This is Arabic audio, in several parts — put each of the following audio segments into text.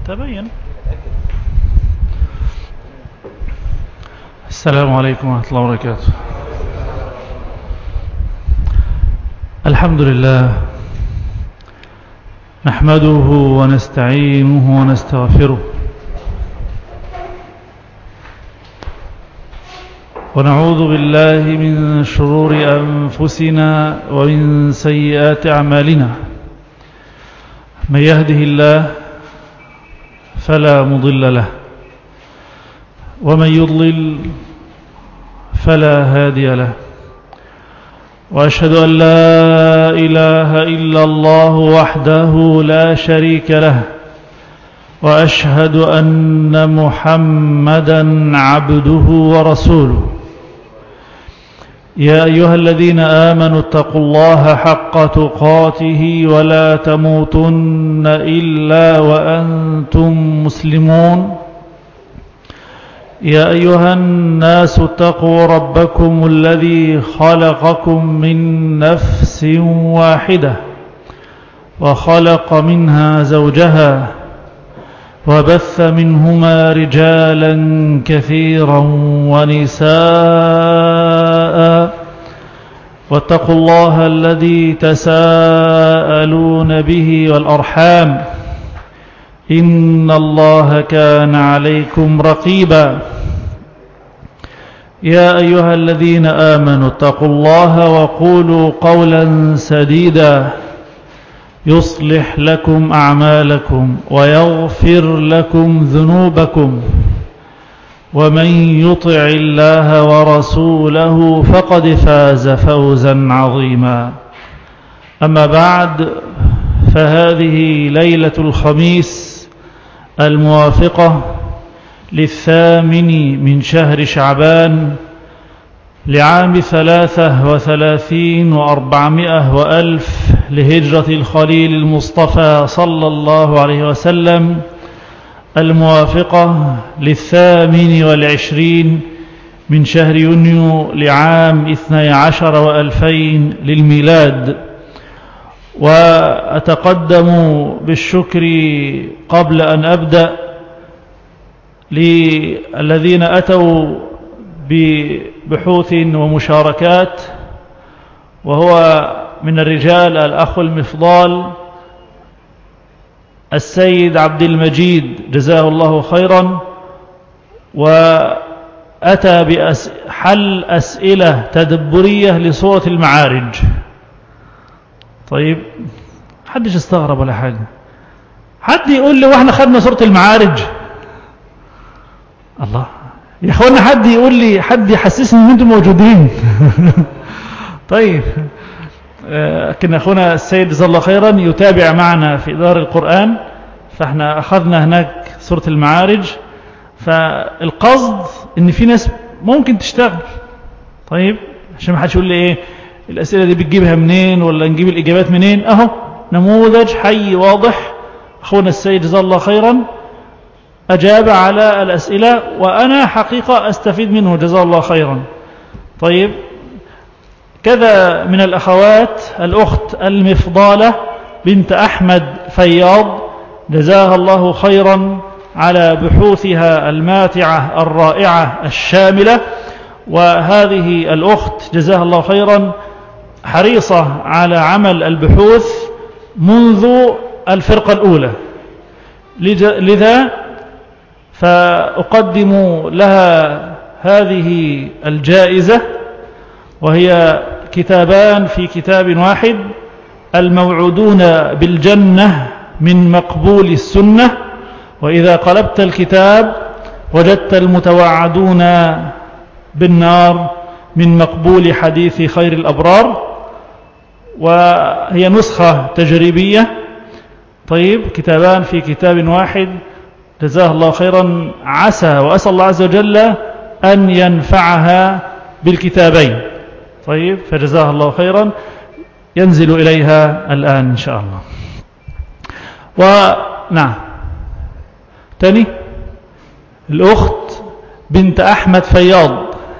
تبين. السلام عليكم ورحمة الله وبركاته. الحمد لله نحمده ونستعينه ونستغفره ونعوذ بالله من شرور أنفسنا ومن سيئات أعمالنا. من يهده الله فلا مضل له ومن يضلل فلا هادي له، وأشهد أن لا إله إلا الله وحده لا شريك له، وأشهد أن محمدا عبده ورسوله. يا أيها الذين آمنوا اتقوا الله حق تقاته ولا تموتن إلا وأنتم مسلمون. يا أيها الناس اتقوا ربكم الذي خلقكم من نفس واحدة وخلق منها زوجها وبث منهما رجالا كثيرا ونساء، واتقوا الله الذي تساءلون به والأرحام إن الله كان عليكم رقيبا. يا أيها الذين آمنوا اتقوا الله وقولوا قولا سديدا يصلح لكم أعمالكم ويغفر لكم ذنوبكم، ومن يطع الله ورسوله فقد فاز فوزا عظيما. أما بعد، فهذه ليلة الخميس الموافقة 8 من شهر شعبان لعام 33 و400 وألف لهجرة الخليل المصطفى صلى الله عليه وسلم، الموافقة 28 من شهر يونيو لعام 12 و2000 للميلاد. وأتقدم بالشكر قبل أن أبدأ للذين أتوا ببحوث ومشاركات، وهو من الرجال الأخ المفضال السيد عبد المجيد جزاه الله خيرا، وأتى بحل أسئلة تدبرية لسورة المعارج. طيب، حدش استغرب ولا حاجة؟ حد يقول لي واحنا خدنا سورة المعارج؟ الله يا اخوانا، حد يقول لي، حد يحسسني ان انتم موجودين. طيب، لكن اخونا السيد جزاه الله خيرا يتابع معنا في دار القرآن، فاحنا اخذنا هناك سورة المعارج، فالقصد ان في ناس ممكن تشتغل. طيب، عشان ما حدش يقول لي ايه الاسئله دي بتجيبها منين ولا نجيب الاجابات منين. اهو نموذج حي واضح، اخونا السيد جزاه الله خيرا أجاب على الأسئلة، وأنا حقيقة أستفيد منه جزاه الله خيرا. طيب، كذا من الأخوات الأخت المفضالة بنت أحمد فياض جزاها الله خيرا على بحوثها الماتعة الرائعة الشاملة. وهذه الأخت جزاها الله خيرا حريصة على عمل البحوث منذ الفرقة الأولى، لذا فأقدم لها هذه الجائزة، وهي كتابان في كتاب واحد: الموعودون بالجنة من مقبول السنة، وإذا قلبت الكتاب وجدت المتوعدون بالنار من مقبول حديث خير الأبرار، وهي نسخة تجريبية. طيب، كتابان في كتاب واحد، جزاه الله خيرا. عسى وأسأل الله عز وجل أن ينفعها بالكتابين. طيب، فجزاه الله خيرا، ينزل إليها الآن إن شاء الله. ونعم، تاني الأخت بنت أحمد فياض،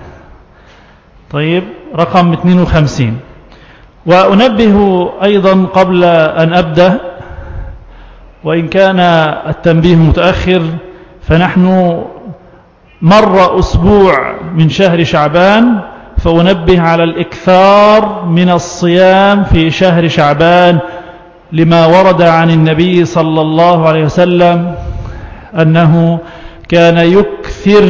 طيب، رقم 52. وأنبه أيضا قبل أن أبدأ وإن كان التنبيه متأخر فنحن مر أسبوع من شهر شعبان، فأنبه على الإكثار من الصيام في شهر شعبان لما ورد عن النبي صلى الله عليه وسلم أنه كان يكثر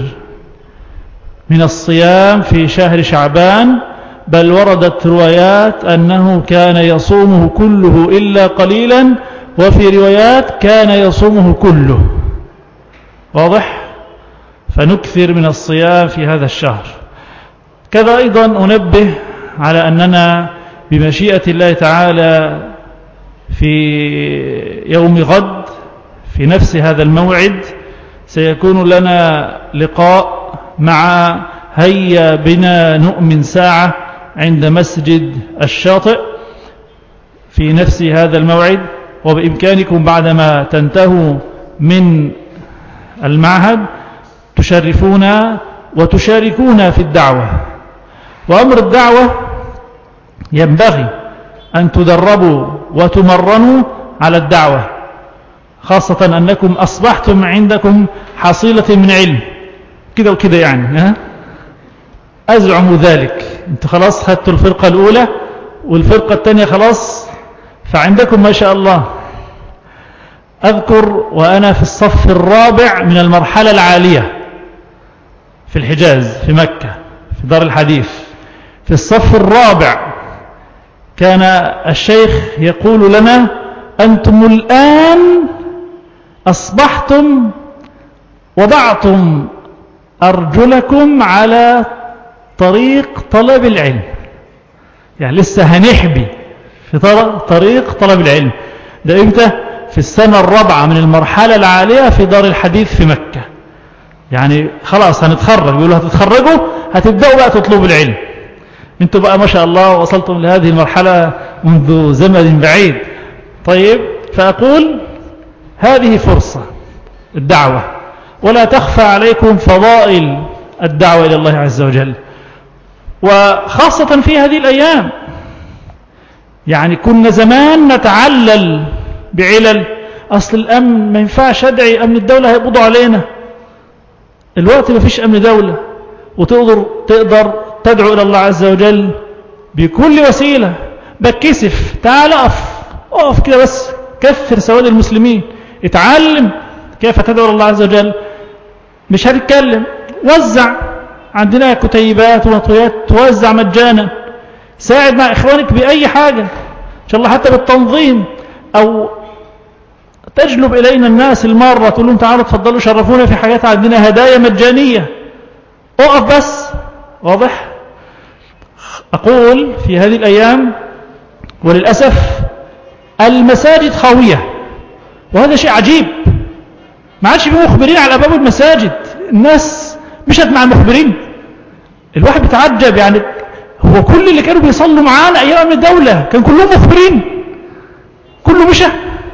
من الصيام في شهر شعبان، بل وردت روايات أنه كان يصومه كله إلا قليلا، وفي روايات كان يصومه كله. واضح؟ فنكثر من الصيام في هذا الشهر. كذا أيضا أنبه على أننا بمشيئة الله تعالى في يوم غد في نفس هذا الموعد سيكون لنا لقاء مع هيا بنا نؤمن ساعة عند مسجد الشاطئ في نفس هذا الموعد، وبإمكانكم بعدما تنتهوا من المعهد تشرفونا وتشاركونا في الدعوة. وأمر الدعوة ينبغي أن تدربوا وتمرنوا على الدعوة، خاصة أنكم أصبحتم عندكم حصيلة من علم كده وكده، يعني أزعم ذلك. أنتوا خلاص خدتوا الفرقة الأولى والفرقة الثانية خلاص، فعندكم ما شاء الله. أذكر وأنا في الصف الرابع من المرحلة العالية في الحجاز في مكة في دار الحديث، في الصف الرابع كان الشيخ يقول لنا: أنتم الآن أصبحتم وضعتم أرجلكم على طريق طلب العلم، يعني لسه هنحبي في طريق طلب العلم. ده إمتى؟ في السنة الرابعة من المرحلة العالية في دار الحديث في مكة. يعني خلاص هنتخرج، بيقولوا هتتخرجوا هتبدأوا بقى تطلبوا العلم. انتوا بقى ما شاء الله وصلتم لهذه المرحلة منذ زمن بعيد. طيب، فأقول هذه فرصة الدعوة، ولا تخفى عليكم فضائل الدعوة إلى الله عز وجل، وخاصة في هذه الأيام. يعني كنا زمان نتعلل بعلل أصل الأمن، ما ينفعش أدعي أمن الدولة هيقبضوا علينا. الوقت ما فيش أمن دولة، وتقدر تدعو إلى الله عز وجل بكل وسيلة. بتكسف، تعال أقف كده بس، كثر سواد المسلمين، اتعلم كيف تدعو إلى الله عز وجل. مش هتتكلم، وزع، عندنا كتيبات ومطويات توزع مجانا، ساعد مع إخوانك بأي حاجة إن شاء الله، حتى بالتنظيم، أو تجلب إلينا الناس المارة تقول لهم تعالوا تفضلوا شرفونا في حاجات، عندنا هدايا مجانية. أقف بس. واضح؟ أقول في هذه الأيام وللأسف المساجد خاوية، وهذا شيء عجيب. ما عادش في مخبرين على أبواب المساجد، الناس مشت مع المخبرين. الواحد بيتعجب، يعني هو كل اللي كانوا بيصلوا معانا أيام الدولة كان كلهم مخبرين؟ كله مشى؟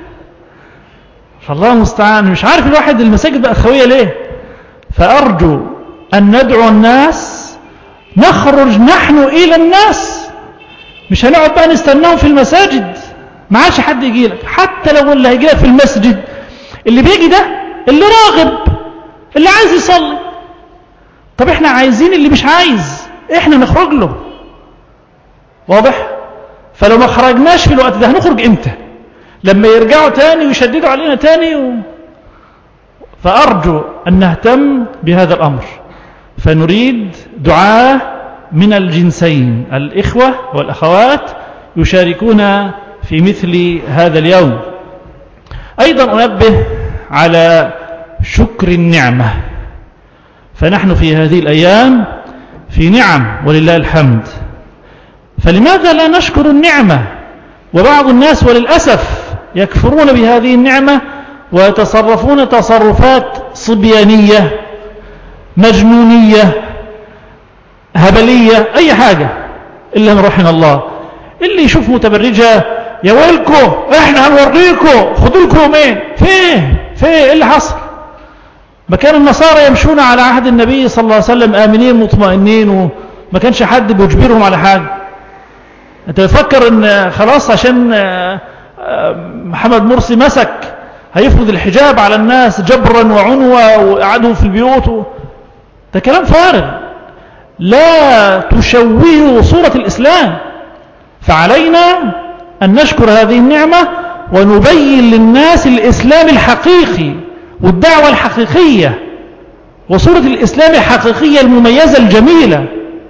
فالله المستعان. مش عارف الواحد المساجد بقت خاوية ليه. فأرجو أن ندعو الناس، نخرج نحن إلى الناس، مش هنقعد بقى نستناهم في المساجد. ما عادش حد يجي لك، حتى لو اللي هيجي لك في المسجد اللي بيجي ده اللي راغب، اللي عايز يصلي. طب احنا عايزين اللي مش عايز احنا نخرج له. واضح؟ فلو ما خرجناش في الوقت ده هنخرج امتى؟ لما يرجعوا تاني ويشددوا علينا تاني فأرجو أن نهتم بهذا الأمر. فنريد دعاة من الجنسين، الإخوة والأخوات، يشاركون في مثل هذا اليوم. أيضا أنبه على شكر النعمة، فنحن في هذه الأيام في نعم ولله الحمد، فلماذا لا نشكر النعمة؟ وبعض الناس وللأسف يكفرون بهذه النعمة ويتصرفون تصرفات صبيانية مجنونية هبلية، أي حاجة إلا من رحم الله. اللي يشوف متبرجة يا ويلكم احنا هنوريكم، خدوا لكم يومين. فيه ايه اللي حصل؟ ما كان النصارى يمشون على عهد النبي صلى الله عليه وسلم آمنين مطمئنين، وما كانش حد بيجبرهم على حاجة. انت بتفكر ان خلاص عشان محمد مرسي مسك هيفرض الحجاب على الناس جبرا وعنوة وقعدوا في البيوت ده كلام فارغ لا تشوهه صورة الإسلام. فعلينا أن نشكر هذه النعمة ونبين للناس الإسلام الحقيقي والدعوة الحقيقية وصورة الإسلام الحقيقية المميزة الجميلة.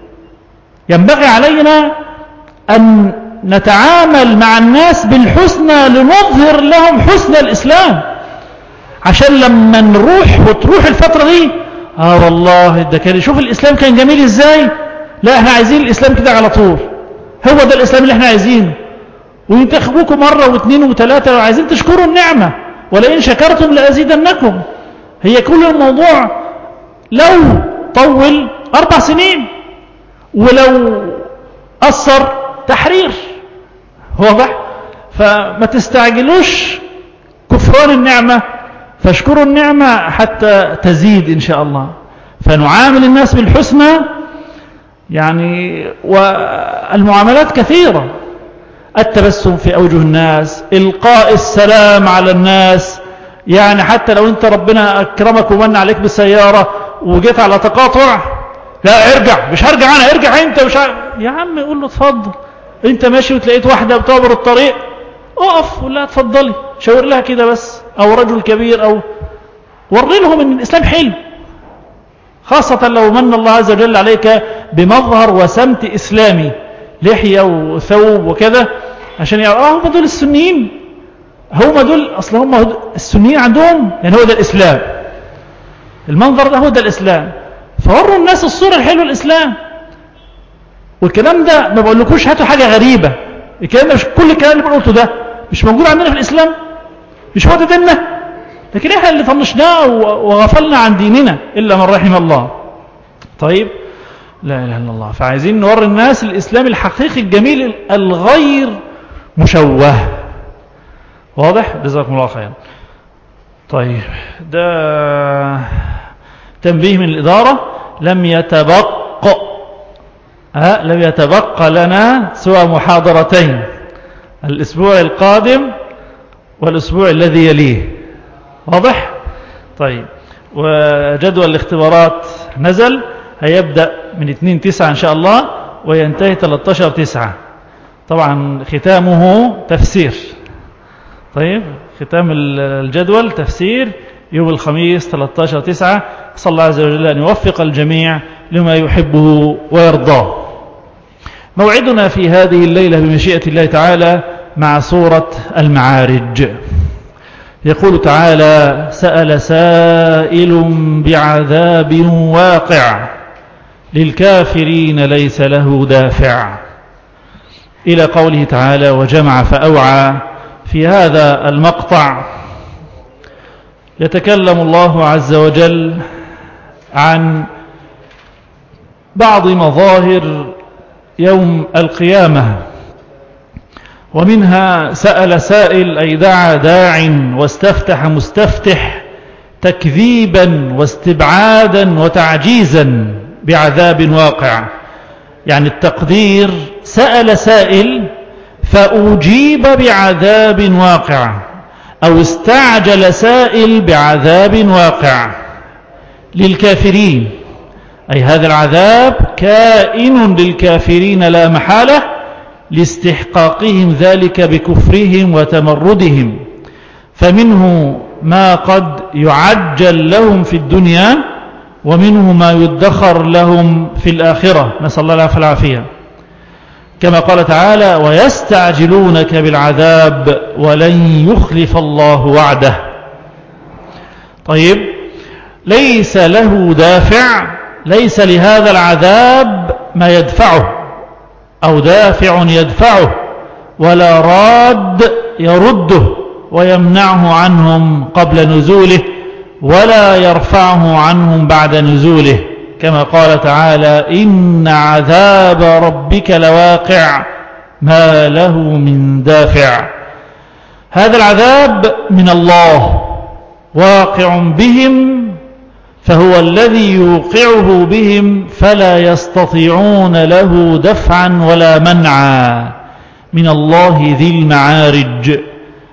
ينبغي علينا أن نتعامل مع الناس بالحسنى لنظهر لهم حسن الإسلام، عشان لما نروح وتروح الفترة دي والله ده كان شوف الإسلام كان جميل إزاي، لا احنا عايزين الإسلام كده على طول، هو ده الإسلام اللي احنا عايزينه. وينتخبوكم مرة واثنين وثلاثة وعايزين تشكروا النعمة، ولئن شكرتم لأزيدنكم. هي كل الموضوع لو طول 4 سنين ولو أثر تحرير، واضح؟ فما تستعجلوش كفران النعمة، فاشكروا النعمة حتى تزيد إن شاء الله. فنعامل الناس بالحسنى يعني، والمعاملات كثيرة، التبسم في أوجه الناس، إلقاء السلام على الناس. يعني حتى لو أنت ربنا أكرمك ومن عليك بالسيارة وجيت على تقاطع، لا ارجع، مش هرجع أنا، ارجع أنت، مش يا عم قول له اتفضل. أنت ماشي وتلاقيت واحدة بتعبر الطريق، اقف قول لها اتفضلي، شاور لها كده بس، أو رجل كبير، أو وري لهم أن الإسلام حلو، خاصة لو من الله عز وجل عليك بمظهر وسمت إسلامي، لحية وثوب وكذا، عشان هم دول السنيين، هم دول أصلا، هم السنيين عندهم، يعني هو ده الإسلام، المنظر ده هو ده الإسلام. فوروا الناس الصورة الحلوة الإسلام. والكلام ده ما بقولكوش هاتوا حاجة غريبة، الكلام ده مش كل الكلام اللي قلته ده مش موجود عندنا في الإسلام، مش هو ده ديننا، لكن احنا اللي طنشناه وغفلنا عن ديننا إلا من رحم الله. طيب، لا إله إلا الله. فعايزين نوري الناس الإسلام الحقيقي الجميل الغير مشوه، واضح؟ جزاكم الله خير. طيب، ده تنبيه من الإدارة، لم يتبقى لنا سوى محاضرتين، الأسبوع القادم والأسبوع الذي يليه، واضح؟ طيب، وجدول الاختبارات نزل، هيبدأ من 2/9 إن شاء الله وينتهي 13/9. طبعا ختامه تفسير. طيب، ختام الجدول تفسير يوم الخميس 13/9. صلى الله عز وجل أن يوفق الجميع لما يحبه ويرضاه. موعدنا في هذه الليلة بمشيئة الله تعالى مع سورة المعارج. يقول تعالى: سأل سائل بعذاب واقع للكافرين ليس له دافع، إلى قوله تعالى: وجمع فأوعى. في هذا المقطع يتكلم الله عز وجل عن بعض مظاهر يوم القيامة، ومنها سأل سائل أي دعا داع، واستفتح مستفتح، تكذيبا واستبعادا وتعجيزا بعذاب واقع. يعني التقدير سأل سائل فأجيب بعذاب واقع، أو استعجل سائل بعذاب واقع للكافرين، أي هذا العذاب كائن للكافرين لا محالة لاستحقاقهم ذلك بكفرهم وتمردهم. فمنه ما قد يعجل لهم في الدنيا، ومنه ما يدخر لهم في الآخرة، نسأل الله العافية والعافية، كما قال تعالى: ويستعجلونك بالعذاب ولن يخلف الله وعده. طيب، ليس له دافع، ليس لهذا العذاب ما يدفعه أو دافع يدفعه، ولا راد يرده ويمنعه عنهم قبل نزوله، ولا يرفعه عنهم بعد نزوله، كما قال تعالى: إن عذاب ربك لواقع ما له من دافع. هذا العذاب من الله واقع بهم، فهو الذي يوقعه بهم، فلا يستطيعون له دفعا ولا منعا، من الله ذي المعارج،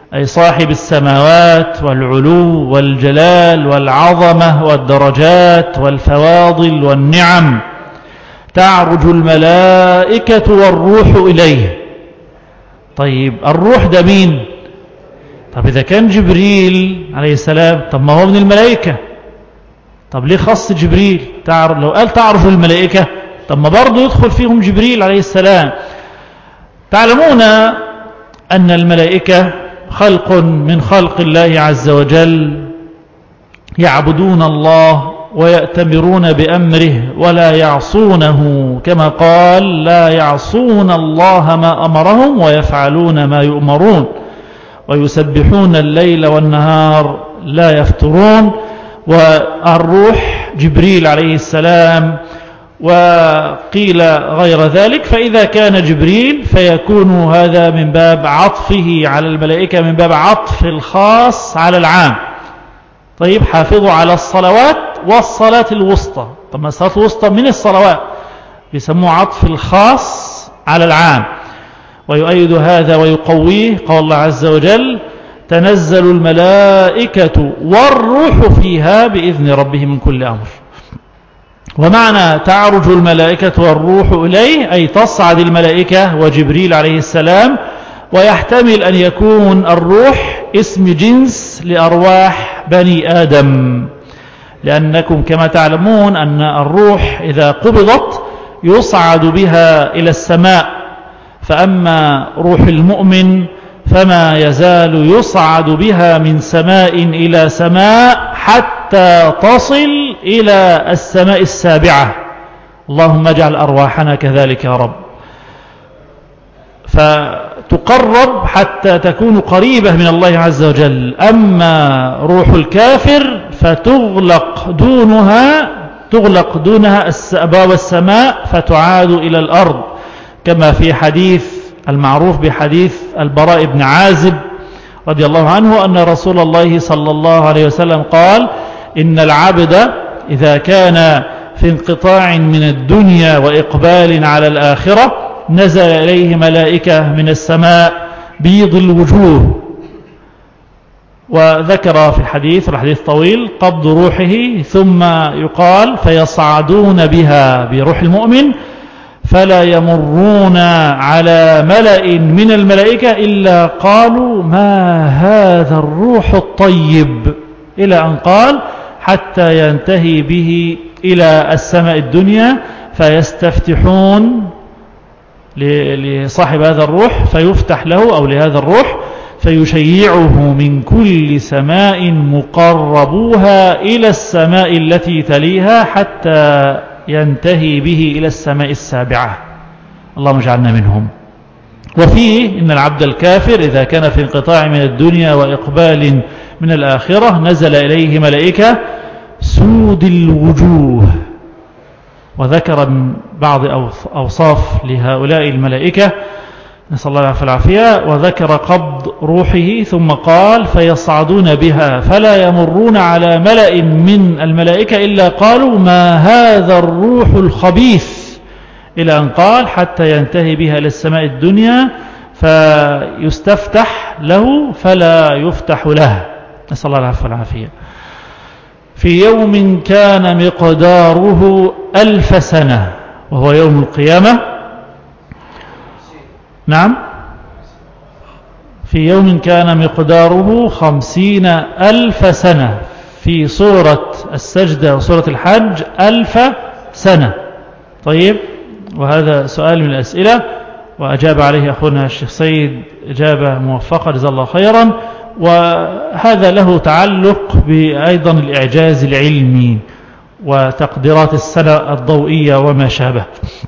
أي صاحب السماوات والعلو والجلال والعظمة والدرجات والفواضل والنعم، تعرج الملائكة والروح إليه. طيب الروح ده مين؟ طب إذا كان جبريل عليه السلام، طب ما هو من الملائكة، طب ليه خص جبريل؟ لو قال تعرج الملائكة، طب ما برضه يدخل فيهم جبريل عليه السلام. تعلمون أن الملائكة خلق من خلق الله عز وجل، يعبدون الله ويأتمرون بأمره ولا يعصونه، كما قال لا يعصون الله ما أمرهم ويفعلون ما يؤمرون، ويسبحون الليل والنهار لا يفترون. والروح جبريل عليه السلام، وقيل غير ذلك. فإذا كان جبريل فيكون هذا من باب عطفه على الملائكة، من باب عطف الخاص على العام. طيب حافظوا على الصلوات والصلاة الوسطى. طب الصلاة الوسطى من الصلوات، بيسموه عطف الخاص على العام. ويؤيد هذا ويقويه قال الله عز وجل تنزل الملائكة والروح فيها بإذن ربهم من كل أمر. ومعنى تعرج الملائكة والروح إليه أي تصعد الملائكة وجبريل عليه السلام. ويحتمل أن يكون الروح اسم جنس لأرواح بني آدم، لأنكم كما تعلمون أن الروح إذا قبضت يصعد بها إلى السماء، فأما روح المؤمن فما يزال يصعد بها من سماء إلى سماء حتى تصل إلى السماء السابعة. اللهم اجعل أرواحنا كذلك يا رب. فتقرب حتى تكون قريبة من الله عز وجل. أما روح الكافر فتغلق دونها أبواب السماء فتعاد إلى الأرض، كما في حديث المعروف بحديث البراء بن عازب رضي الله عنه أن رسول الله صلى الله عليه وسلم قال إن العبد إذا كان في انقطاع من الدنيا وإقبال على الآخرة نزل إليه ملائكة من السماء بيض الوجوه. وذكر في الحديث، والحديث طويل، قبض روحه ثم يقال فيصعدون بها بروح المؤمن فلا يمرون على ملأ من الملائكة إلا قالوا ما هذا الروح الطيب، إلى أن قال حتى ينتهي به إلى السماء الدنيا فيستفتحون لصاحب هذا الروح فيفتح له أو لهذا الروح فيشيعه من كل سماء مقربوها إلى السماء التي تليها حتى ينتهي به إلى السماء السابعة. اللهم اجعلنا منهم. وفيه إن العبد الكافر إذا كان في انقطاع من الدنيا وإقبال من الآخرة نزل إليه ملائكة سود الوجوه. وذكر بعض أوصاف لهؤلاء الملائكة نسأل الله العافية. وذكر قبض روحه ثم قال فيصعدون بها فلا يمرون على ملأ من الملائكة إلا قالوا ما هذا الروح الخبيث، إلى أن قال حتى ينتهي بها للسماء الدنيا فيستفتح له فلا يفتح له، نسأل الله العافية. في يوم كان مقداره 1000 سنة وهو يوم القيامة. نعم، في يوم كان مقداره 50,000 سنة. في سورة السجدة وسورة الحج 1000 سنة. طيب، وهذا سؤال من الأسئلة وأجاب عليه أخونا الشيخ سيد إجابة موفقة جزاه الله خيرا. وهذا له تعلق بأيضا الإعجاز العلمي وتقديرات السنة الضوئية وما شابه.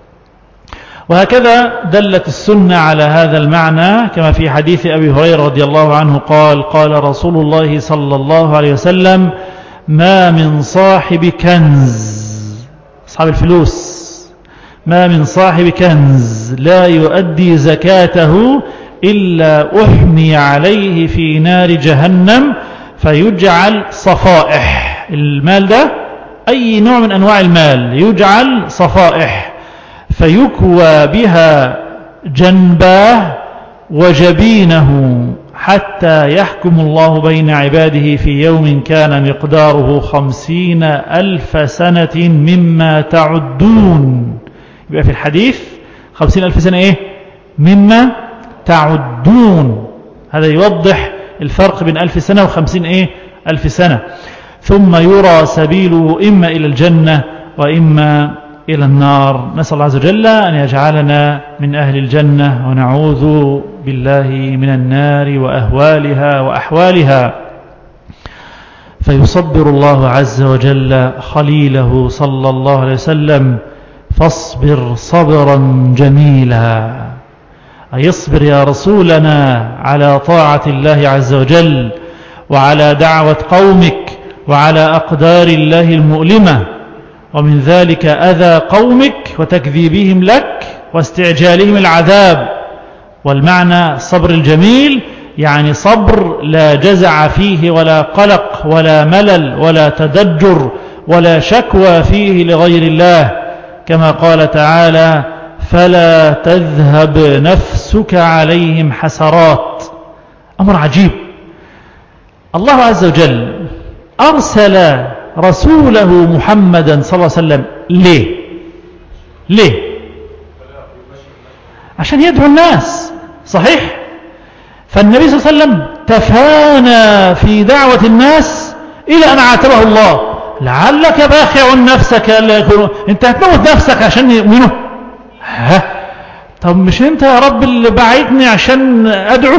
وهكذا دلت السنة على هذا المعنى، كما في حديث أبي هريرة رضي الله عنه قال قال رسول الله صلى الله عليه وسلم ما من صاحب كنز، أصحاب الفلوس، ما من صاحب كنز لا يؤدي زكاته إلا أحمي عليه في نار جهنم فيجعل صفائح. المال ده أي نوع من أنواع المال يجعل صفائح فيكوى بها جنباه وجبينه حتى يحكم الله بين عباده في يوم كان مقداره 50,000 سنة مما تعدون. يبقى في الحديث 50,000 سنة إيه؟ مما تعدون. هذا يوضح الفرق بين 1000 سنة و50 إيه؟ 1000 سنة. ثم يرى سبيله إما إلى الجنة وإما إلى النار. نسأل الله عز وجل أن يجعلنا من أهل الجنة ونعوذ بالله من النار وأهوالها وأحوالها. فيصبر الله عز وجل خليله صلى الله عليه وسلم: فاصبر صبرا جميلا. أي اصبر يا رسولنا على طاعة الله عز وجل وعلى دعوة قومك وعلى أقدار الله المؤلمة، ومن ذلك أذى قومك وتكذيبهم لك واستعجالهم العذاب. والمعنى الصبر الجميل يعني صبر لا جزع فيه ولا قلق ولا ملل ولا تدجر ولا شكوى فيه لغير الله، كما قال تعالى: فلا تذهب نفسك عليهم حسرات. أمر عجيب. الله عز وجل أرسل رسوله محمدا صلى الله عليه وسلم ليه؟ عشان يدعو الناس، صحيح؟ فالنبي صلى الله عليه وسلم تفانى في دعوة الناس إلى أن عاتبه الله: لعلك باخع نفسك ألا يكونوا. أنت هتموت نفسك عشان يؤمنوا؟ طب مش أنت يا رب اللي بعيدني عشان أدعو؟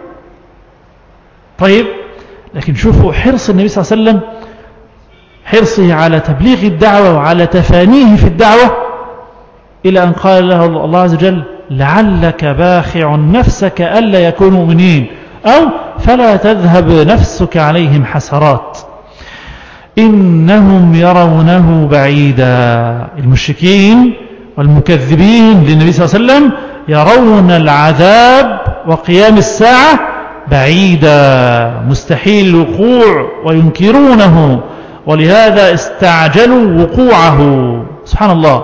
طيب، لكن شوفوا حرص النبي صلى الله عليه وسلم، حرصه على تبليغ الدعوة وعلى تفانيه في الدعوة، إلى أن قال له الله عز وجل: لعلك باخع نفسك ألا يكونوا مؤمنين، أو فلا تذهب نفسك عليهم حسرات. إنهم يرونه بعيدا. المشركين والمكذبين للنبي صلى الله عليه وسلم يرون العذاب وقيام الساعة بعيدا، مستحيل الوقوع، وينكرونه، ولهذا استعجلوا وقوعه. سبحان الله،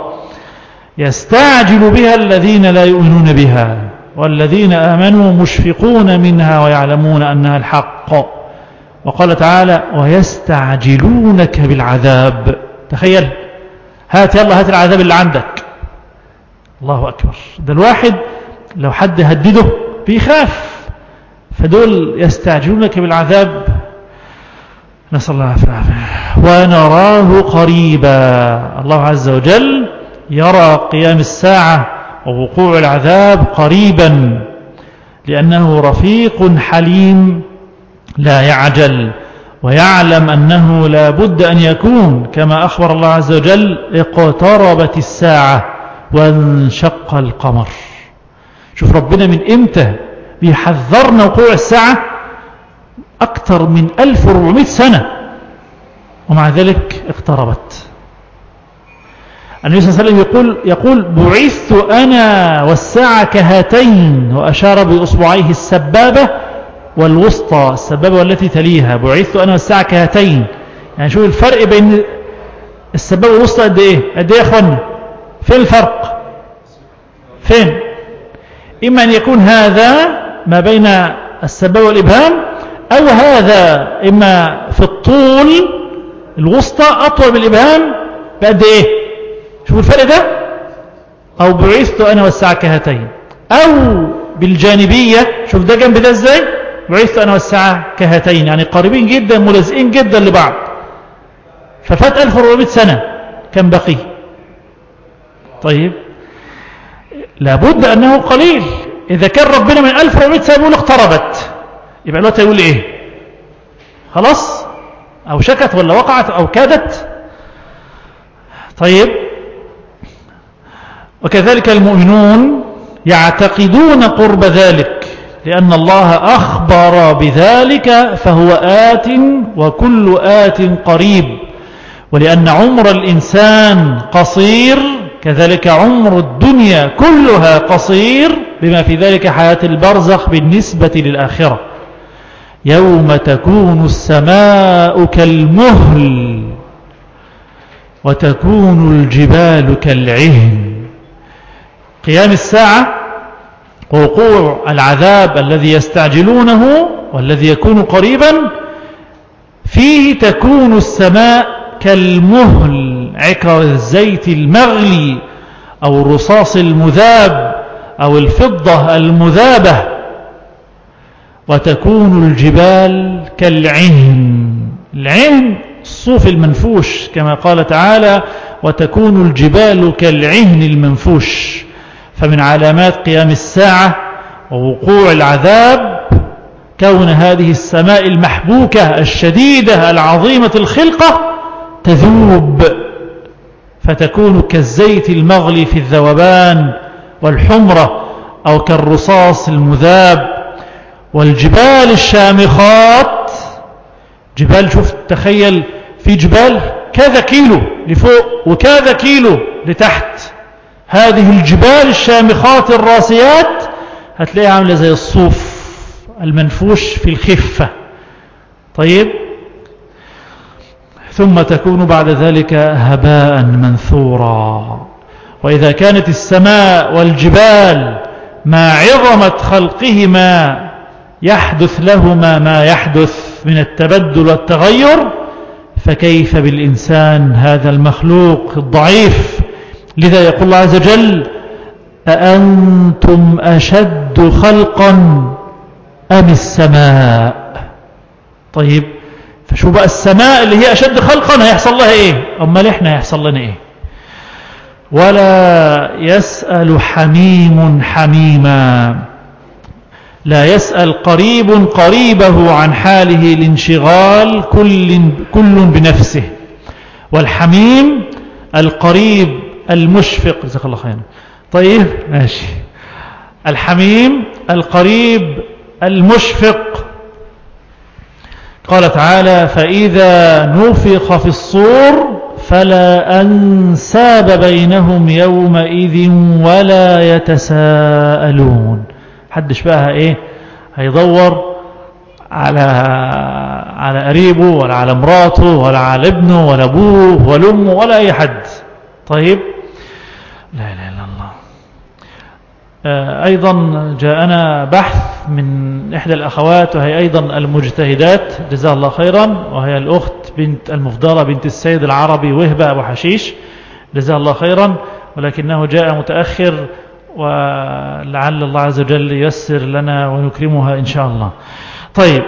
يستعجل بها الذين لا يؤمنون بها، والذين آمنوا مشفقون منها ويعلمون أنها الحق. وقال تعالى: ويستعجلونك بالعذاب. تخيل، هات يلا هات العذاب اللي عندك. الله أكبر. ده الواحد لو حد هدده بيخاف، فدول يستعجلونك بالعذاب. نسأل الله العافية. ونراه قريبا. الله عز وجل يرى قيام الساعة ووقوع العذاب قريبا، لأنه رفيق حليم لا يعجل، ويعلم أنه لا بد أن يكون، كما أخبر الله عز وجل: اقتربت الساعة وانشق القمر. شوف ربنا من إمتى بيحذرنا وقوع الساعة، أكثر من 1400 سنة، ومع ذلك اقتربت. النبي صلى الله عليه وسلم يقول: بعثت أنا والساعة كهاتين، وأشار بإصبعيه السبابة والوسطى، السبابة والتي تليها. بعثت أنا والساعة كهاتين، يعني شوف الفرق بين السبابة والوسطى قد إيه يا أخوانا؟ فين الفرق؟ فين؟ إما أن يكون هذا ما بين السبابة والإبهام، أو هذا إما في الطول الوسطى أطول من الإبهام بقد إيه؟ شوفوا الفرق ده. أو بعثت أنا والساعة كهاتين، أو بالجانبية، شوف ده جنب ده إزاي؟ بعثت أنا والساعة كهاتين، يعني قريبين جدا ملازقين جدا لبعض. ففات 1400 سنة، كم بقي؟ طيب، لابد أنه قليل. إذا كان ربنا من 1400 سنة يقول اقتربت، يبقى الوقت يقول إيه؟ خلاص، أو شكت ولا وقعت أو كادت. طيب، وكذلك المؤمنون يعتقدون قرب ذلك، لأن الله أخبر بذلك، فهو آت وكل آت قريب. ولأن عمر الإنسان قصير، كذلك عمر الدنيا كلها قصير، بما في ذلك حياة البرزخ بالنسبة للآخرة. يوم تكون السماء كالمهل وتكون الجبال كالعهن. قيام الساعة ووقوع العذاب الذي يستعجلونه والذي يكون قريبا فيه تكون السماء كالمهل عكر الزيت المغلي أو الرصاص المذاب أو الفضة المذابة، وتكون الجبال كالعهن. العهن الصوف المنفوش كما قال تعالى وتكون الجبال كالعهن المنفوش. فمن علامات قيام الساعة ووقوع العذاب كون هذه السماء المحبوكة الشديدة العظيمة الخلقة تذوب فتكون كالزيت المغلي في الذوبان والحمرة أو كالرصاص المذاب. والجبال الشامخات، جبال، شوف تخيل في جبال كذا كيلو لفوق وكذا كيلو لتحت، هذه الجبال الشامخات الراسيات هتلاقيها عاملة زي الصوف المنفوش في الخفة. طيب، ثم تكون بعد ذلك هباء منثورا. وإذا كانت السماء والجبال مع عظمة خلقهما يحدث لهما ما يحدث من التبدل والتغير، فكيف بالإنسان هذا المخلوق الضعيف؟ لذا يقول الله عز وجل أأنتم أشد خلقا أم السماء؟ طيب، فشو بقى السماء اللي هي أشد خلقا هيحصل لها إيه؟ أمال إحنا هيحصل لنا إيه؟ ولا يسأل حميم حميما، لا يسأل قريب قريبه عن حاله لانشغال كل بنفسه. والحميم القريب المشفق، جزاك الله خيرا. طيب ماشي، الحميم القريب المشفق. قال تعالى فإذا نفخ في الصور فلا أنساب بينهم يومئذ ولا يتساءلون. حدش بقى ايه هيدور على قريبه ولا على مراته ولا على ابنه ولا ابوه ولا امه ولا اي حد. طيب، لا اله الا الله. ايضا جاءنا بحث من احدى الاخوات وهي ايضا المجتهدات جزاها الله خيرا، وهي الاخت بنت المفضله بنت السيد العربي وهبه ابو حشيش جزاها الله خيرا، ولكنه جاء متاخر ولعل الله عز وجل ييسر لنا ونكرمها إن شاء الله. طيب،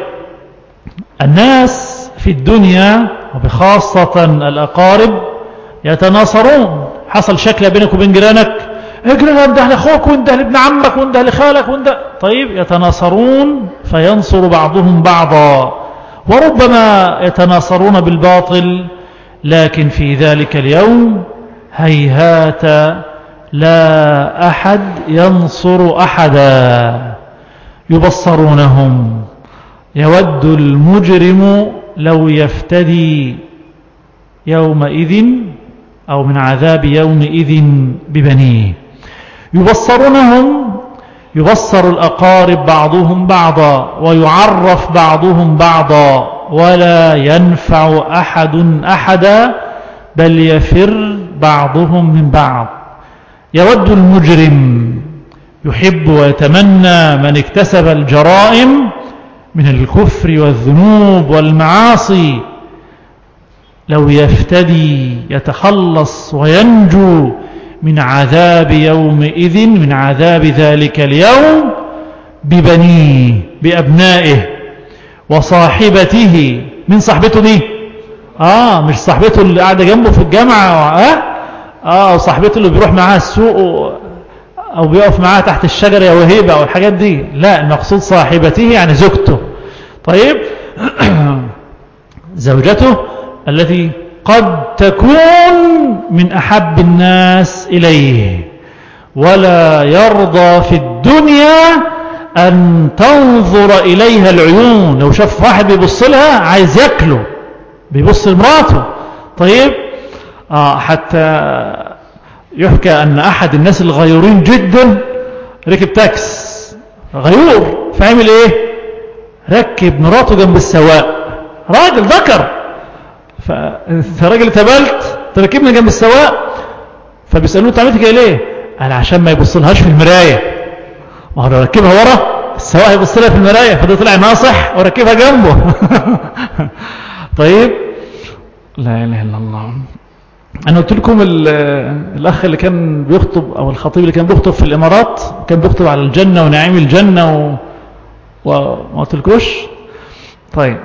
الناس في الدنيا وبخاصة الأقارب يتناصرون. حصل شكلة بينك وبين جيرانك، اجري انده لأخوك وانده لابن عمك وانده لخالك وانده. طيب، يتناصرون فينصر بعضهم بعضا، وربما يتناصرون بالباطل، لكن في ذلك اليوم هيهات لا أحد ينصر أحدا. يبصرونهم يود المجرم لو يفتدي يومئذ أو من عذاب يومئذ ببنيه. يبصرونهم، يبصر الأقارب بعضهم بعضا ويعرف بعضهم بعضا، ولا ينفع أحد أحدا بل يفر بعضهم من بعض. يود المجرم، يحب ويتمنى من اكتسب الجرائم من الكفر والذنوب والمعاصي لو يفتدي يتخلص وينجو من عذاب يومئذ، من عذاب ذلك اليوم ببنيه، بأبنائه وصاحبته. من صاحبته دي؟ مش صاحبته اللي قاعدة جنبه في الجامعة، وصاحبته اللي بيروح معاه السوق أو بيقف معاه تحت الشجرة يا وهيبة أو الحاجات دي. لا، المقصود صاحبته يعني زوجته. طيب، زوجته التي قد تكون من أحب الناس إليه، ولا يرضى في الدنيا أن تنظر إليها العيون. لو شاف واحد بيبص لها عايز يأكله، بيبص لمراته. طيب، حتى يحكى أن أحد الناس الغيورين جدا ركب تاكس غيور، فعمل إيه؟ ركب مراته جنب السواق، راجل ذكر، فالراجل تبلت تركبنا جنب السواق، فبيسألوه تعملت كده ليه؟ قال عشان ما يبصلهاش في المراية. ما هو لو ركبها ورا السواق يبص لها في المرايه، فده طلع ناصح وركبها جنبه. طيب، لا اله الا الله. انا قلت لكم الاخ اللي كان بيخطب او الخطيب اللي كان بيخطب في الامارات كان بيخطب على الجنه ونعيم الجنه وما قلتلكوش. طيب،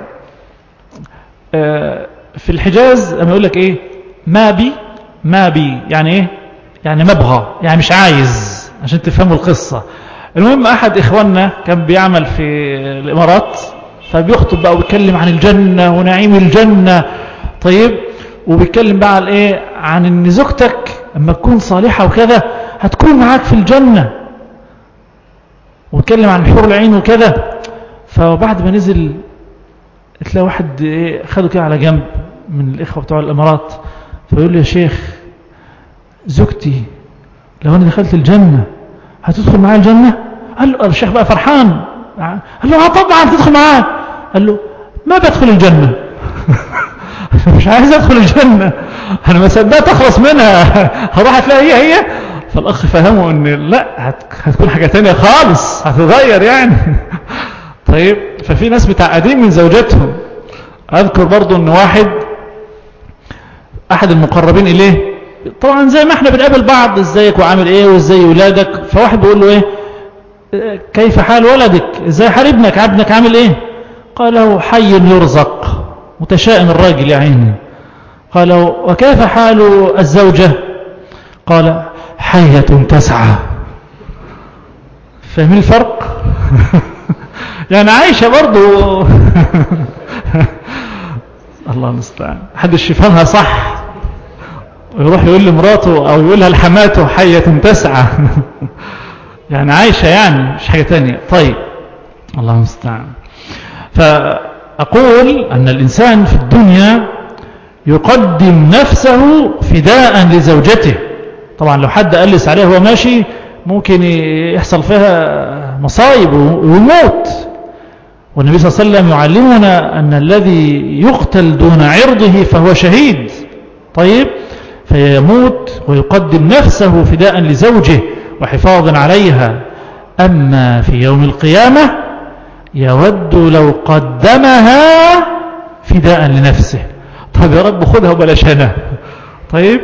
في الحجاز اما يقول لك ايه، ما بي يعني ايه، يعني مبغى، يعني مش عايز، عشان تفهموا القصة. المهم احد اخواننا كان بيعمل في الامارات، فبيخطب بقى وبيتكلم عن الجنة ونعيم الجنة. طيب، وبيتكلم بقى على ايه، عن ان زوجتك اما تكون صالحة وكذا هتكون معاك في الجنة، وبيتكلم عن حور العين وكذا. فبعد ما نزل تلاقي واحد ايه خده كده على جنب من الاخوة بتوع الامارات، فيقول لي يا شيخ زوجتي لو انا دخلت الجنة هتدخل معايا الجنة؟ قال له الشيخ بقى فرحان، قال له طبعا تدخل معاه. قال له ما بدخل الجنة. مش عايز ادخل الجنة، انا ما صدقت اخلص منها، هروح هتلاقي هي. فالاخ فهمه ان لا، هتكون حاجة تانية خالص، هتتغير يعني. طيب، ففي ناس متعقدين من زوجاتهم. اذكر برضو ان احد المقربين اليه، طبعا زي ما احنا بنقابل بعض، ازيك وعامل ايه وازاي ولادك، فواحد بيقول له ايه كيف حال ولدك، ازاي حال ابنك عامل ايه؟ قال له حي يرزق، متشائم الراجل يا عيني. قال له وكيف حال الزوجة؟ قال حية تسعى. فاهمين الفرق؟ يعني عايشة برضو. الله المستعان، محدش يفهمها صح ويروح يقول لمراته او يقولها لحماته حية تسعى. يعني عايشة، يعني مش حاجة تانية. طيب، الله المستعان. فأقول أن الإنسان في الدنيا يقدم نفسه فداء لزوجته. طبعا لو حد قلس عليه وهو ماشي ممكن يحصل فيها مصايب ويموت. والنبي صلى الله عليه وسلم يعلمنا أن الذي يقتل دون عرضه فهو شهيد. طيب، فيموت ويقدم نفسه فداء لزوجه وحفاظا عليها. أما في يوم القيامة يود لو قدمها فداء لنفسه. طيب يا رب خذها وبلاش أنا. طيب،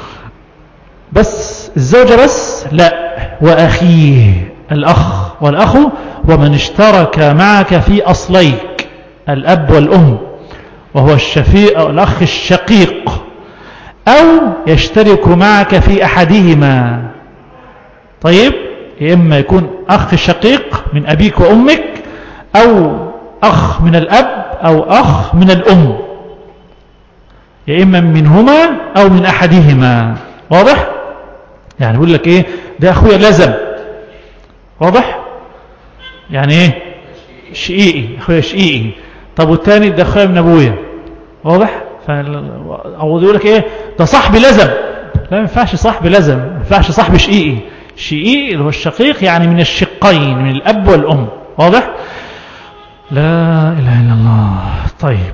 بس الزوجة بس؟ لا، وأخيه الأخ، والأخ ومن اشترك معك في أصليك الأب والأم، وهو الشفيق أو الأخ الشقيق، أو يشترك معك في أحدهما. طيب، يا إما يكون أخ شقيق من أبيك وأمك، أو أخ من الأب أو أخ من الأم، يا إما منهما أو من أحدهما. واضح؟ يعني يقول لك إيه ده أخويا لزم، واضح؟ يعني إيه شقيقي، أخويا شقيقي. طب والتاني ده أخويا من أبويا، واضح؟ أو يقول لك إيه ده صاحبي لزم. لا، ما ينفعش صاحبي لزم، ما ينفعش صاحبي شقيقي. شقيقي اللي هو الشقيق يعني من الشقين، من الأب والأم. واضح؟ لا إله إلا الله. طيب،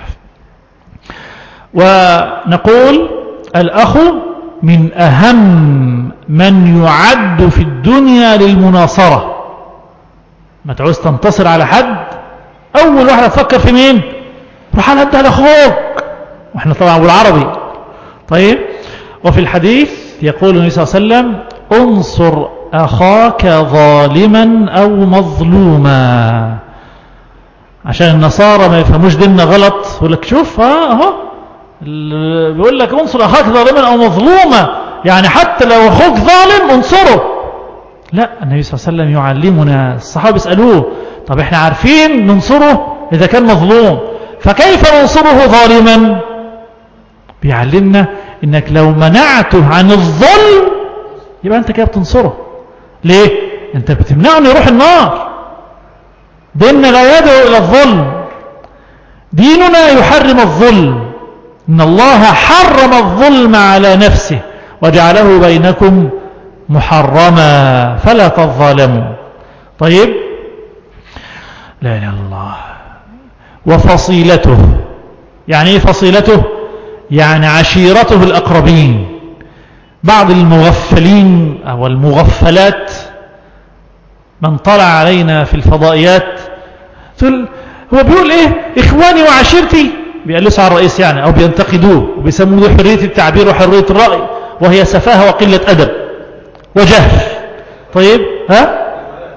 ونقول الأخ من أهم من يعد في الدنيا للمناصرة. ما تعوز تنتصر على حد، أول واحد تفكر في مين؟ روح على أنت على أخوك، وإحنا طبعا بالعربي. طيب، وفي الحديث يقول النبي صلى الله عليه وسلم انصر أخاك ظالما أو مظلوما. عشان النصارى ما يفهموش ديننا غلط، يقول لك شوف اهو بيقول لك انصر أخاك ظالما أو مظلوما، يعني حتى لو أخوك ظالم انصره. لا، النبي صلى الله عليه وسلم يعلمنا. الصحابة يسألوه طب احنا عارفين ننصره إذا كان مظلوم، فكيف ننصره ظالما؟ بيعلمنا انك لو منعته عن الظلم يبقى انت كده بتنصره. ليه؟ انت بتمنعه انه يروح النار. ديننا لا يدعو الى الظلم، ديننا يحرم الظلم. ان الله حرم الظلم على نفسه وجعله بينكم محرما فلا تظالموا. طيب، لا اله الا الله. وفصيلته، يعني ايه فصيلته؟ يعني عشيرته الأقربين. بعض المغفلين أو المغفلات من طلع علينا في الفضائيات هو بيقول ايه؟ اخواني وعشيرتي، بيقلسوا على الرئيس يعني او بينتقدوه وبيسموه حرية التعبير وحرية الرأي، وهي سفاهة وقلة أدب وجهل. طيب ها؟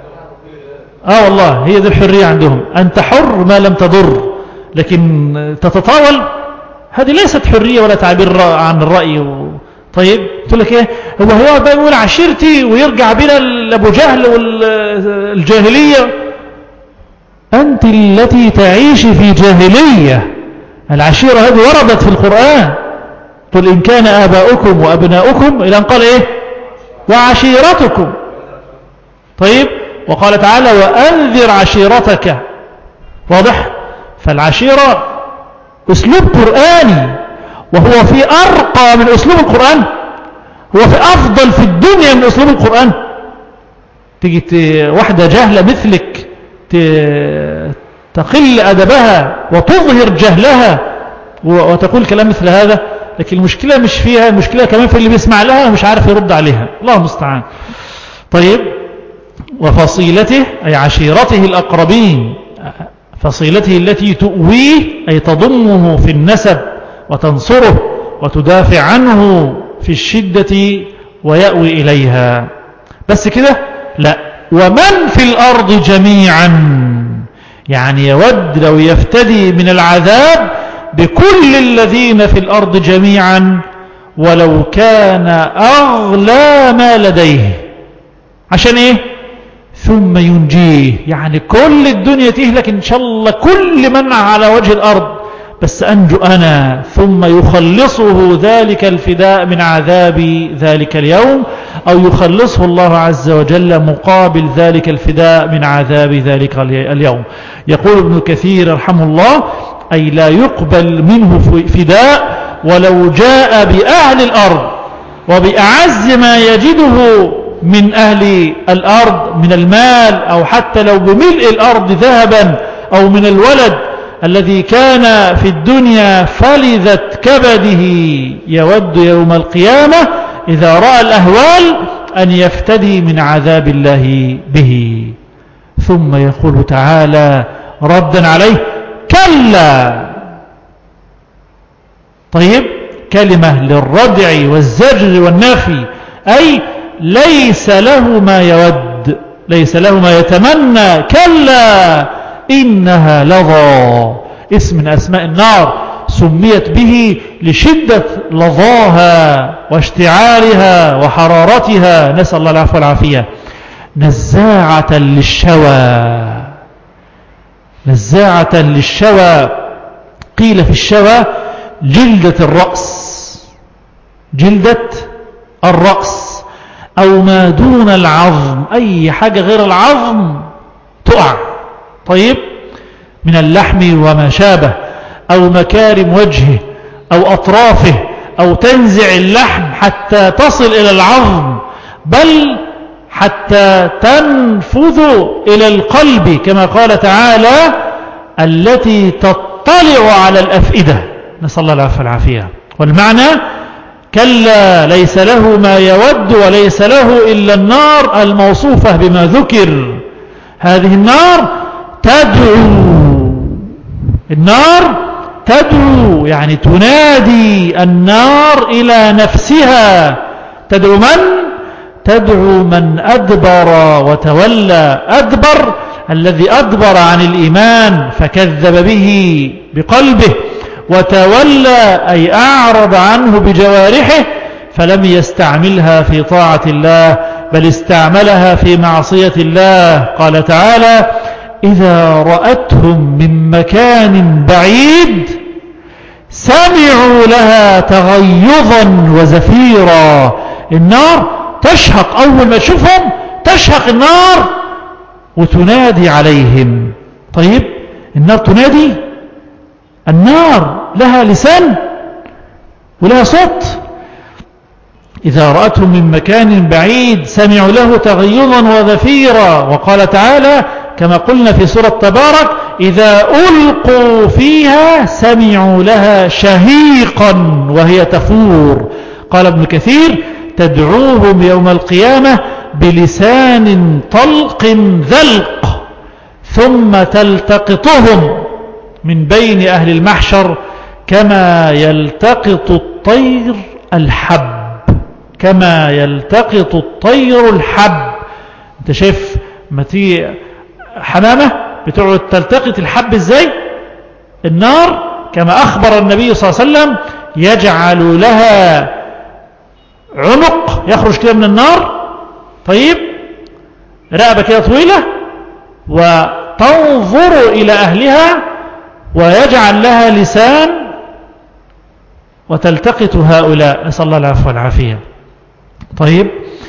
والله هي دي الحرية عندهم، أنت حر ما لم تضر، لكن تتطاول هذه ليست حرية ولا تعبير عن الرأي. طيب تقول لك ايه؟ هو بيقول عشيرتي ويرجع بنا لأبو جهل والجاهلية. أنت التي تعيش في جاهلية. العشيرة هذه وردت في القرآن، قل إن كان آباؤكم وأبناؤكم إلى أن قال إيه؟ وعشيرتكم. طيب وقال تعالى وأنذر عشيرتك. واضح؟ فالعشيرة أسلوب قرآني، وهو في أرقى من أسلوب القرآن، هو في أفضل في الدنيا من أسلوب القرآن. تيجي واحدة جاهلة مثلك تقل أدبها وتظهر جهلها وتقول كلام مثل هذا، لكن المشكلة مش فيها، المشكلة كمان في اللي بيسمع لها ومش عارف يرد عليها. الله المستعان. طيب وفصيلته أي عشيرته الأقربين، فصيلته التي تؤويه أي تضمه في النسب وتنصره وتدافع عنه في الشدة ويأوي إليها. بس كده؟ لا، ومن في الأرض جميعا، يعني يود لو يفتدي من العذاب بكل الذين في الأرض جميعا ولو كان أغلى ما لديه. عشان إيه؟ ثم ينجيه، يعني كل الدنيا تهلك إن شاء الله كل من على وجه الأرض، بس أنجو أنا، ثم يخلصه ذلك الفداء من عذاب ذلك اليوم، أو يخلصه الله عز وجل مقابل ذلك الفداء من عذاب ذلك اليوم. يقول ابن كثير رحمه الله أي لا يقبل منه فداء ولو جاء بأهل الأرض وبأعز ما يجده من أهل الأرض من المال، أو حتى لو بملء الأرض ذهبا، أو من الولد الذي كان في الدنيا فلذت كبده، يود يوم القيامة إذا رأى الأهوال أن يفتدي من عذاب الله به. ثم يقول تعالى ردا عليه كلا. طيب كلمة للردع والزجر والنفي، أي ليس له ما يود، ليس له ما يتمنى. كلا إنها لظى، اسم من أسماء النار، سميت به لشدة لظاها واشتعالها وحرارتها، نسأل الله العفو والعافية. نزاعة للشوى، نزاعة للشوى. قيل في الشوى جلدة الرأس، جلدة الرأس، أو ما دون العظم، أي حاجة غير العظم تقع. طيب من اللحم وما شابه، أو مكارم وجهه أو أطرافه، أو تنزع اللحم حتى تصل إلى العظم، بل حتى تنفذ إلى القلب، كما قال تعالى التي تطلع على الأفئدة، نسأل الله العفو والعافية. والمعنى كلا ليس له ما يود وليس له إلا النار الموصوفة بما ذكر. هذه النار تدعو، النار تدعو يعني تنادي النار إلى نفسها. تدعو من؟ تدعو من أدبر وتولى. أدبر الذي أدبر عن الإيمان فكذب به بقلبه، وتولى أي أعرض عنه بجوارحه فلم يستعملها في طاعة الله بل استعملها في معصية الله. قال تعالى إذا رأتهم من مكان بعيد سمعوا لها تغيظا وزفيرا. النار تشهق، أول ما تشوفهم تشهق النار وتنادي عليهم. طيب النار تنادي، النار لها لسان ولها صوت. إذا رأتهم من مكان بعيد سمعوا له تغيظا وزفيرا. وقال تعالى كما قلنا في سورة تبارك إذا ألقوا فيها سمعوا لها شهيقا وهي تفور. قال ابن كثير تدعوهم يوم القيامة بلسان طلق ذلق ثم تلتقطهم من بين أهل المحشر كما يلتقط الطير الحب. كما يلتقط الطير الحب. انت شايف ما تيجي حمامة بتقعد تلتقط الحب ازاي؟ النار كما أخبر النبي صلى الله عليه وسلم يجعل لها عنق يخرج كده من النار، طيب رقبة كده طويلة، وتنظر إلى أهلها ويجعل لها لسان وتلتقط هؤلاء، نسأل الله العفو والعافية. طيب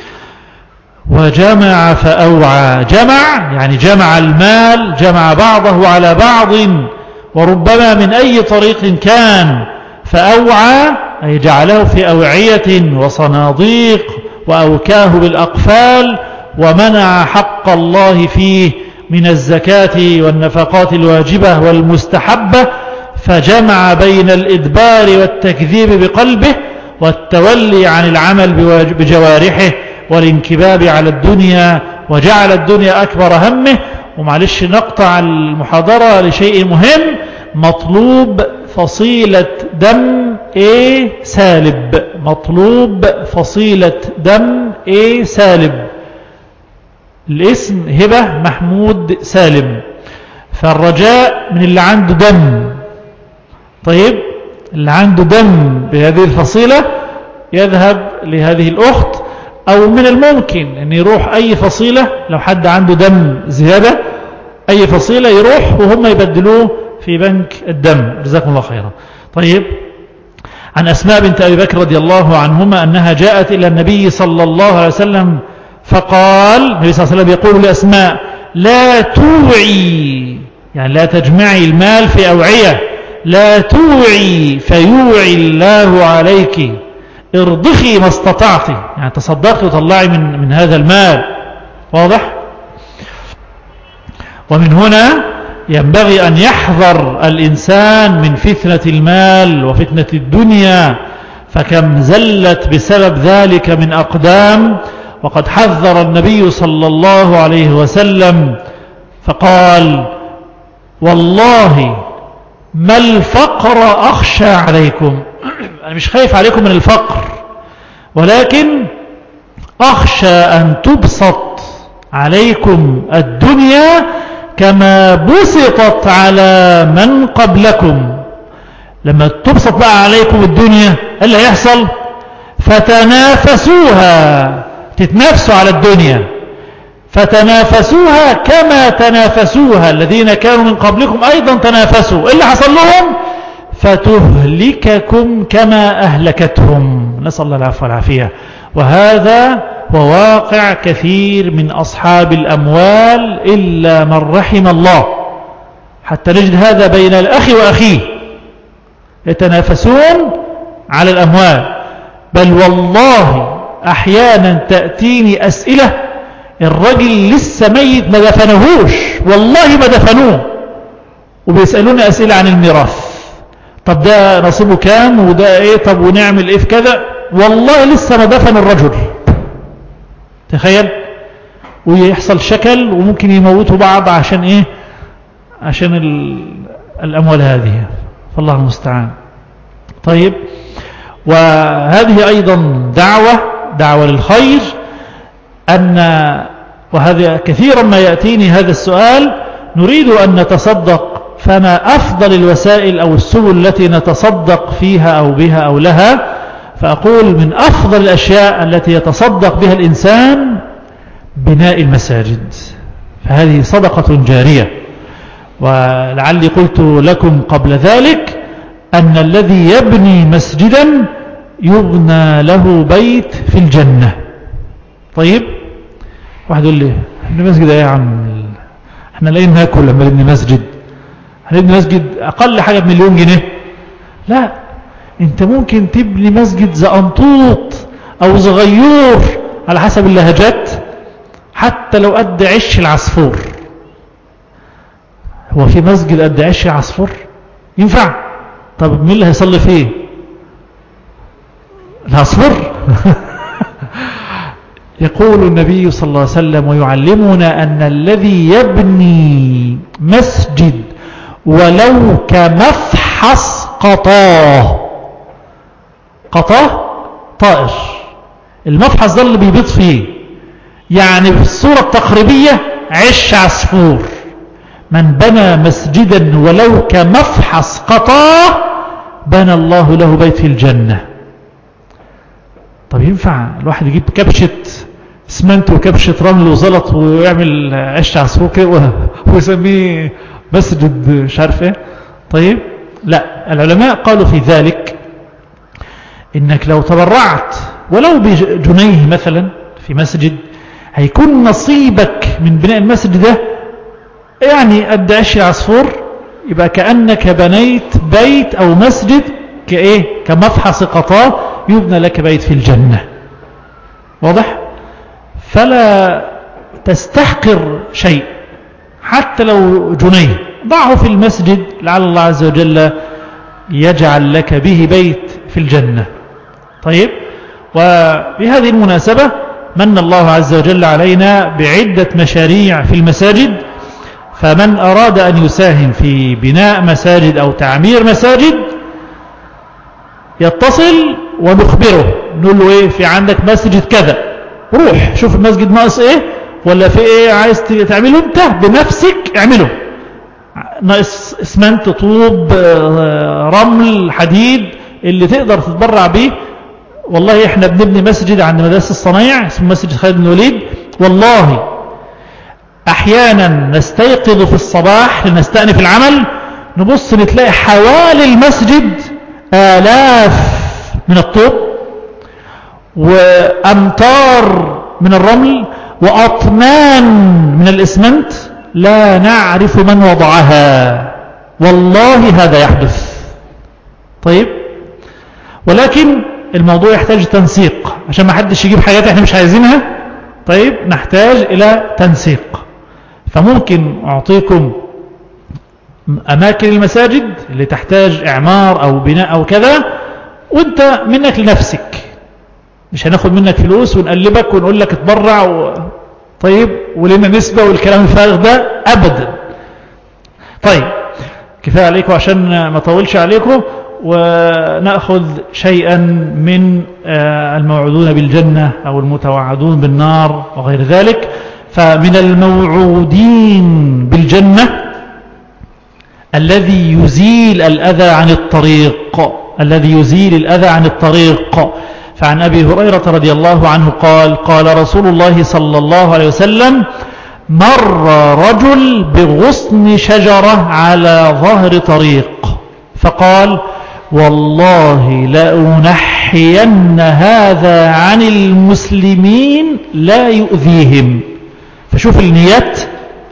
وجمع فأوعى. جمع يعني جمع المال، جمع بعضه على بعض وربما من أي طريق كان. فأوعى أي جعله في أوعية وصناديق وأوكاه بالأقفال، ومنع حق الله فيه من الزكاة والنفقات الواجبة والمستحبة، فجمع بين الإدبار والتكذيب بقلبه والتولي عن العمل بجوارحه والانكباب على الدنيا، وجعل الدنيا أكبر همه. ومعلش نقطع المحاضرة لشيء مهم، مطلوب فصيلة دم A سالب. مطلوب فصيلة دم A سالب. الاسم هبة محمود سالم، فالرجاء من اللي عنده دم. طيب اللي عنده دم بهذه الفصيلة يذهب لهذه الأخت، أو من الممكن أن يروح أي فصيلة لو حد عنده دم زيادة، أي فصيلة يروح وهم يبدلوه في بنك الدم. جزاكم الله خيرا. طيب عن أسماء بنت أبي بكر رضي الله عنهما أنها جاءت إلى النبي صلى الله عليه وسلم فقال، النبي صلى الله عليه وسلم يقول لأسماء لا توعي، يعني لا تجمعي المال في أوعية، لا توعي فيوعي الله عليك، ارضخي ما استطعتي، يعني تصدقي وطلعي من هذا المال. واضح؟ ومن هنا ينبغي أن يحذر الإنسان من فتنة المال وفتنة الدنيا، فكم زلت بسبب ذلك من أقدام. وقد حذر النبي صلى الله عليه وسلم فقال والله ما الفقر أخشى عليكم، أنا مش خايف عليكم من الفقر، ولكن أخشى أن تبسط عليكم الدنيا كما بسطت على من قبلكم. لما تبسط بقى عليكم الدنيا اللي هيحصل فتنافسوها، تتنافسوا على الدنيا، فتنافسوها كما تنافسوها الذين كانوا من قبلكم أيضا تنافسوا. اللي حصل لهم فتهلككم كما أهلكتهم، نسأل الله العفو والعافية. وهذا هو واقع كثير من أصحاب الأموال إلا من رحم الله، حتى نجد هذا بين الأخ وأخيه يتنافسون على الأموال. بل والله أحيانا تأتيني أسئلة الرجل لسه ميت ما دفنهوش، والله ما دفنوه، وبيسألوني أسئلة عن الميراث، طب ده نصيبه كام وده ايه، طب ونعمل ايه في كذا، والله لسه ما دفن الرجل. تخيل، ويحصل شكل وممكن يموتوا بعض عشان ايه، عشان الأموال هذه، فالله المستعان. طيب وهذه أيضا دعوة للخير، وهذا كثيرا ما يأتيني هذا السؤال، نريد أن نتصدق، فما أفضل الوسائل أو السبل التي نتصدق فيها أو بها أو لها؟ فأقول من أفضل الأشياء التي يتصدق بها الإنسان بناء المساجد، فهذه صدقة جارية. ولعلي قلت لكم قبل ذلك أن الذي يبني مسجدا يبنى له بيت في الجنة. طيب واحد يقول لي ابن مسجد ايه يا عم، احنا لاقيين ناكل لما نبني مسجد، هنبني مسجد اقل حاجه ب1,000,000 جنيه. لا، انت ممكن تبني مسجد زقنطوط او صغير على حسب اللهجات، حتى لو قد عش العصفور. هو في مسجد قد عش العصفور ينفع؟ طب مين اللي هيصلي فيه؟ العصفور؟ يقول النبي صلى الله عليه وسلم ويعلمنا أن الذي يبني مسجد ولو كمفحص قطاه طائر، المفحص ده اللي بيبيض فيه، يعني في الصورة التقريبية عش عصفور، من بنى مسجدا ولو كمفحص قطاه بنى الله له بيت في الجنة. طب ينفع الواحد يجيب كبشة اسمنت وكبشة رمل وزلط ويعمل عش عصفور كده ويسميه مسجد مش عارف ايه؟ طيب لا، العلماء قالوا في ذلك انك لو تبرعت ولو بجنيه مثلا في مسجد هيكون نصيبك من بناء المسجد ده يعني قد عش عصفور، يبقى كأنك بنيت بيت او مسجد كايه، كمفحص قطاه يبنى لك بيت في الجنة. واضح؟ فلا تستحقر شيء حتى لو جنيه، ضعه في المسجد لعل الله عز وجل يجعل لك به بيت في الجنة. طيب، وبهذه المناسبة من الله عز وجل علينا بعدة مشاريع في المساجد، فمن أراد أن يساهم في بناء مساجد أو تعمير مساجد يتصل ونخبره، نقول له ايه، في عندك مسجد كذا، روح شوف المسجد ناقص ايه ولا في ايه عايز تعمله انت بنفسك اعمله، ناقص اسمنت، طوب، رمل، حديد، اللي تقدر تتبرع به. والله احنا بنبني مسجد عند مدرسة الصنايع اسمه مسجد خالد بن الوليد، والله احيانا نستيقظ في الصباح لنستأنف العمل نبص نتلاقي حوالي المسجد آلاف من الطوب وأمتار من الرمل وأطنان من الإسمنت لا نعرف من وضعها، والله هذا يحدث. طيب، ولكن الموضوع يحتاج تنسيق عشان ما حدش يجيب حاجات احنا مش عايزينها. طيب، نحتاج إلى تنسيق، فممكن أعطيكم أماكن المساجد اللي تحتاج إعمار أو بناء أو كذا، وانت منك لنفسك، مش هناخد منك فلوس ونقلبك ونقول لك اتبرع طيب ولنا نسبة والكلام الفارغ ده أبدا. طيب، كفاية عليكم عشان ما طولش عليكم، ونأخذ شيئا من الموعودون بالجنة أو المتوعدون بالنار وغير ذلك. فمن الموعودين بالجنة الذي يزيل الأذى عن الطريق، فعن أبي هريرة رضي الله عنه قال قال رسول الله صلى الله عليه وسلم مر رجل بغصن شجرة على ظهر طريق فقال والله لأنحين هذا عن المسلمين لا يؤذيهم. فشوف النيات،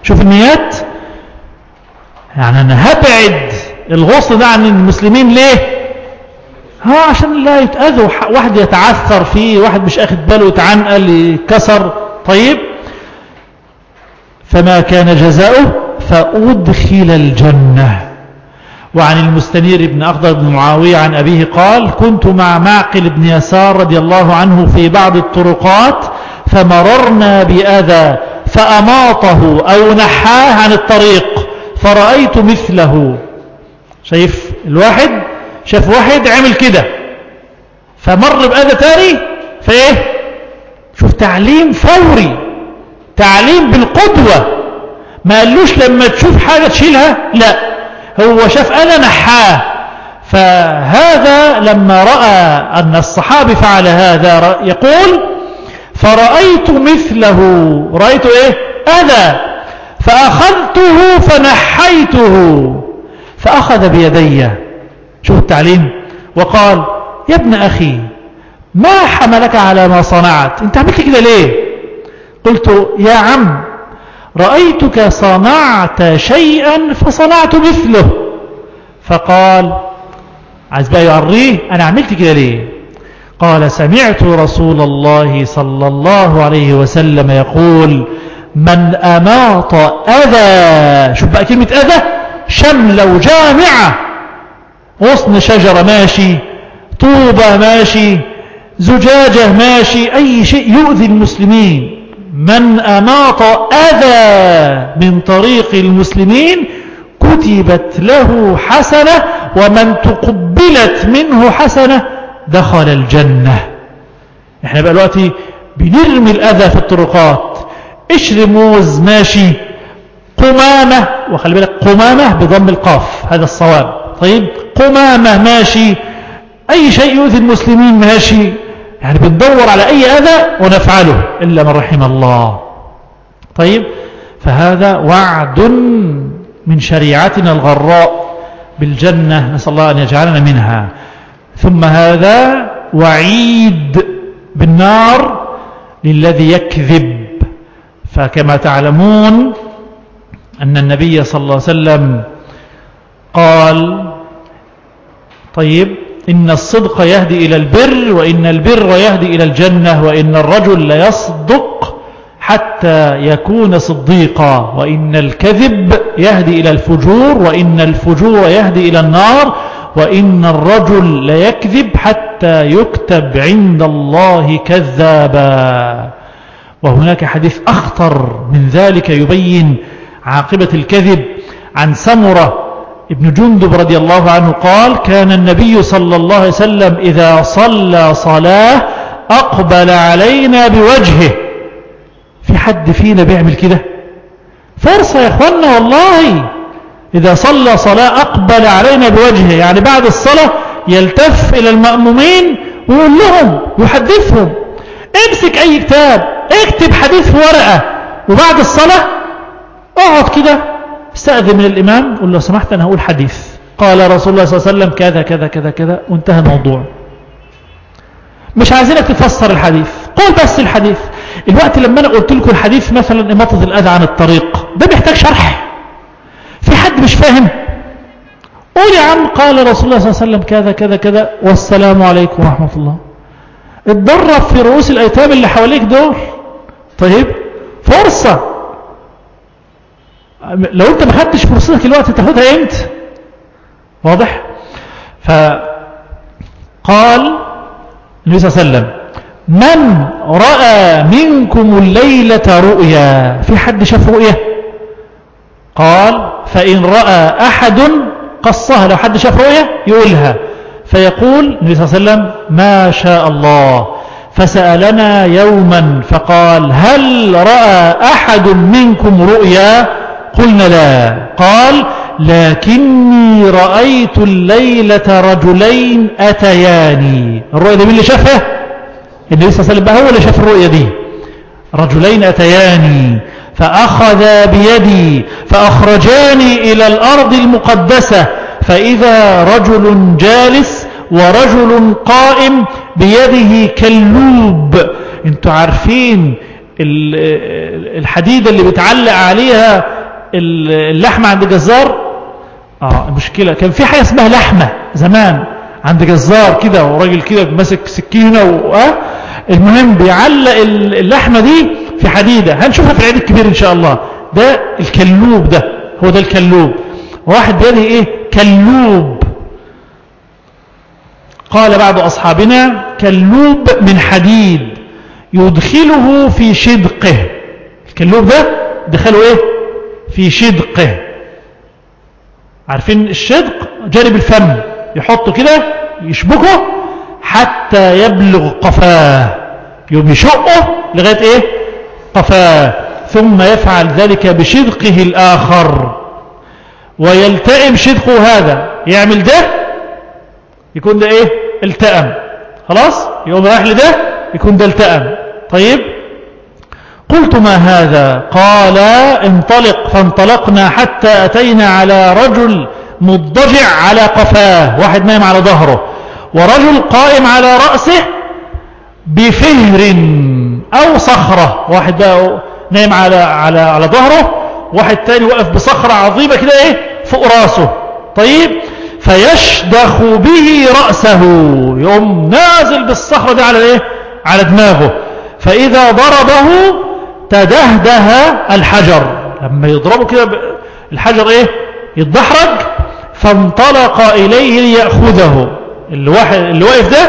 يعني أنا هبعد الغصن ده عن المسلمين ليه؟ عشان لا يتأذوا، واحد يتعثر فيه، واحد مش أخذ باله يتعنقل يكسر. طيب، فما كان جزاؤه فأدخل الجنة. وعن المستنير بن أخضر بن معاوية عن أبيه قال كنت مع معقل بن يسار رضي الله عنه في بعض الطرقات فمررنا بأذى فأماطه أو نحاه عن الطريق فرأيت مثله. شايف الواحد شاف واحد عمل كده فمر بأذى تاني فايه، شوف تعليم فوري، تعليم بالقدوة، ما قالوش لما تشوف حاجة تشيلها، لا، هو شاف أذى نحاه. فهذا لما رأى أن الصحابي فعل هذا يقول فرأيت مثله، رأيت ايه، أذى، فأخذته فنحيته فأخذ بيدي. شوف التعليم، وقال يا ابن أخي ما حملك على ما صنعت، انت عملت كده ليه؟ قلت يا عم رأيتك صنعت شيئا فصنعت مثله. فقال عايز بقى يعريه انا عملت كده ليه؟ قال سمعت رسول الله صلى الله عليه وسلم يقول من أماط أذى، شوف بقى كلمة أذى شملة وجامعة، غصن شجرة ماشي، طوبة ماشي، زجاجة ماشي، أي شيء يؤذي المسلمين، من أماط أذى من طريق المسلمين كتبت له حسنة، ومن تقبلت منه حسنة دخل الجنة. احنا بقى دلوقتي بنرمي الأذى في الطرقات. قشر موز ماشي، قمامة، وخلي بالك قمامة بضم القاف هذا الصواب، طيب قمامة ماشي، أي شيء يؤذي المسلمين ماشي، يعني بندور على أي أذى ونفعله إلا من رحم الله. طيب فهذا وعد من شريعتنا الغراء بالجنة، نسأل الله أن يجعلنا منها. ثم هذا وعيد بالنار للذي يكذب. فكما تعلمون أن النبي صلى الله عليه وسلم قال طيب إن الصدق يهدي إلى البر، وإن البر يهدي إلى الجنة، وإن الرجل ليصدق حتى يكون صديقا، وإن الكذب يهدي إلى الفجور، وإن الفجور يهدي إلى النار، وإن الرجل ليكذب حتى يكتب عند الله كذابا. وهناك حديث أخطر من ذلك يبين عاقبة الكذب عن سمرة ابن جندب رضي الله عنه قال كان النبي صلى الله عليه وسلم إذا صلى صلاة أقبل علينا بوجهه. في حد فينا بيعمل كده؟ فرصة يا اخوانا والله. إذا صلى صلاة أقبل علينا بوجهه، يعني بعد الصلاة يلتف إلى المأمومين ويقول لهم يحدثهم. امسك أي كتاب اكتب حديث في ورقة، وبعد الصلاة اقعد كده استأذن من الإمام قل له سمحت أنا هقول حديث قال رسول الله صلى الله عليه وسلم كذا كذا كذا كذا وانتهى الموضوع. مش عايزينك تفسر الحديث، قول بس الحديث. الوقت لما أنا قلت لكم الحديث مثلا إماطة الأذى عن الطريق ده بيحتاج شرح. في حد مش فاهم؟ قول يا عم قال رسول الله صلى الله عليه وسلم كذا كذا كذا والسلام عليكم ورحمة الله. اتدرب في رؤوس الأيتام اللي حواليك دول. طيب فرصة، لو انت ما خدتش فرصتك الوقت تاخدها امتى؟ واضح؟ فقال النبي صلى الله عليه وسلم من رأى منكم الليلة رؤيا، في حد شاف رؤيا؟ قال فإن رأى أحد قصها، لو حد شاف رؤيا يقولها، فيقول النبي صلى الله عليه وسلم ما شاء الله. فسألنا يوما فقال هل رأى أحد منكم رؤيا؟ قلنا لا. قال لكني رأيت الليلة رجلين أتياني. الرؤيا دي مين اللي شافها؟ النبي صلى الله عليه وسلم هو اللي شاف الرؤيا دي. رجلين أتياني فأخذا بيدي فأخرجاني إلى الأرض المقدسة، فإذا رجل جالس ورجل قائم بيده كلوب. انتوا عارفين الحديدة اللي بتعلق عليها اللحمة عند جزار؟ المشكلة كان في حاجة اسمها لحمة زمان عند جزار كده، وراجل كده ماسك سكينة المهم بيعلق اللحمة دي في حديدة. هنشوفها في العيد الكبير إن شاء الله. ده الكلوب، ده هو ده الكلوب. واحد بيده ايه؟ كلوب. قال بعض أصحابنا كلوب من حديد يدخله في شدقه. الكلوب ده دخله ايه؟ في شدقه. عارفين الشدق؟ جانب الفم، يحطه كده يشبكه حتى يبلغ قفاه، يوم يشقه لغاية ايه؟ قفاه، ثم يفعل ذلك بشدقه الآخر ويلتئم شدقه هذا، يعمل ده يكون ده ايه؟ التئم. خلاص يقوم رايح لده يكون ده التئم. طيب قلت ما هذا؟ قال انطلق. فانطلقنا حتى أتينا على رجل مضجع على قفاه، واحد نايم على ظهره، ورجل قائم على رأسه بفهر أو صخرة. واحد بقى نايم على ظهره، واحد تاني وقف بصخرة عظيمة كده ايه فوق راسه. طيب فيشدخ به رأسه، يقوم نازل بالصخرة دي على ايه؟ على دماغه. فإذا ضربه تدهده الحجر، لما يضربه كده الحجر ايه؟ يتدحرج. فانطلق إليه ليأخذه. اللي واقف ده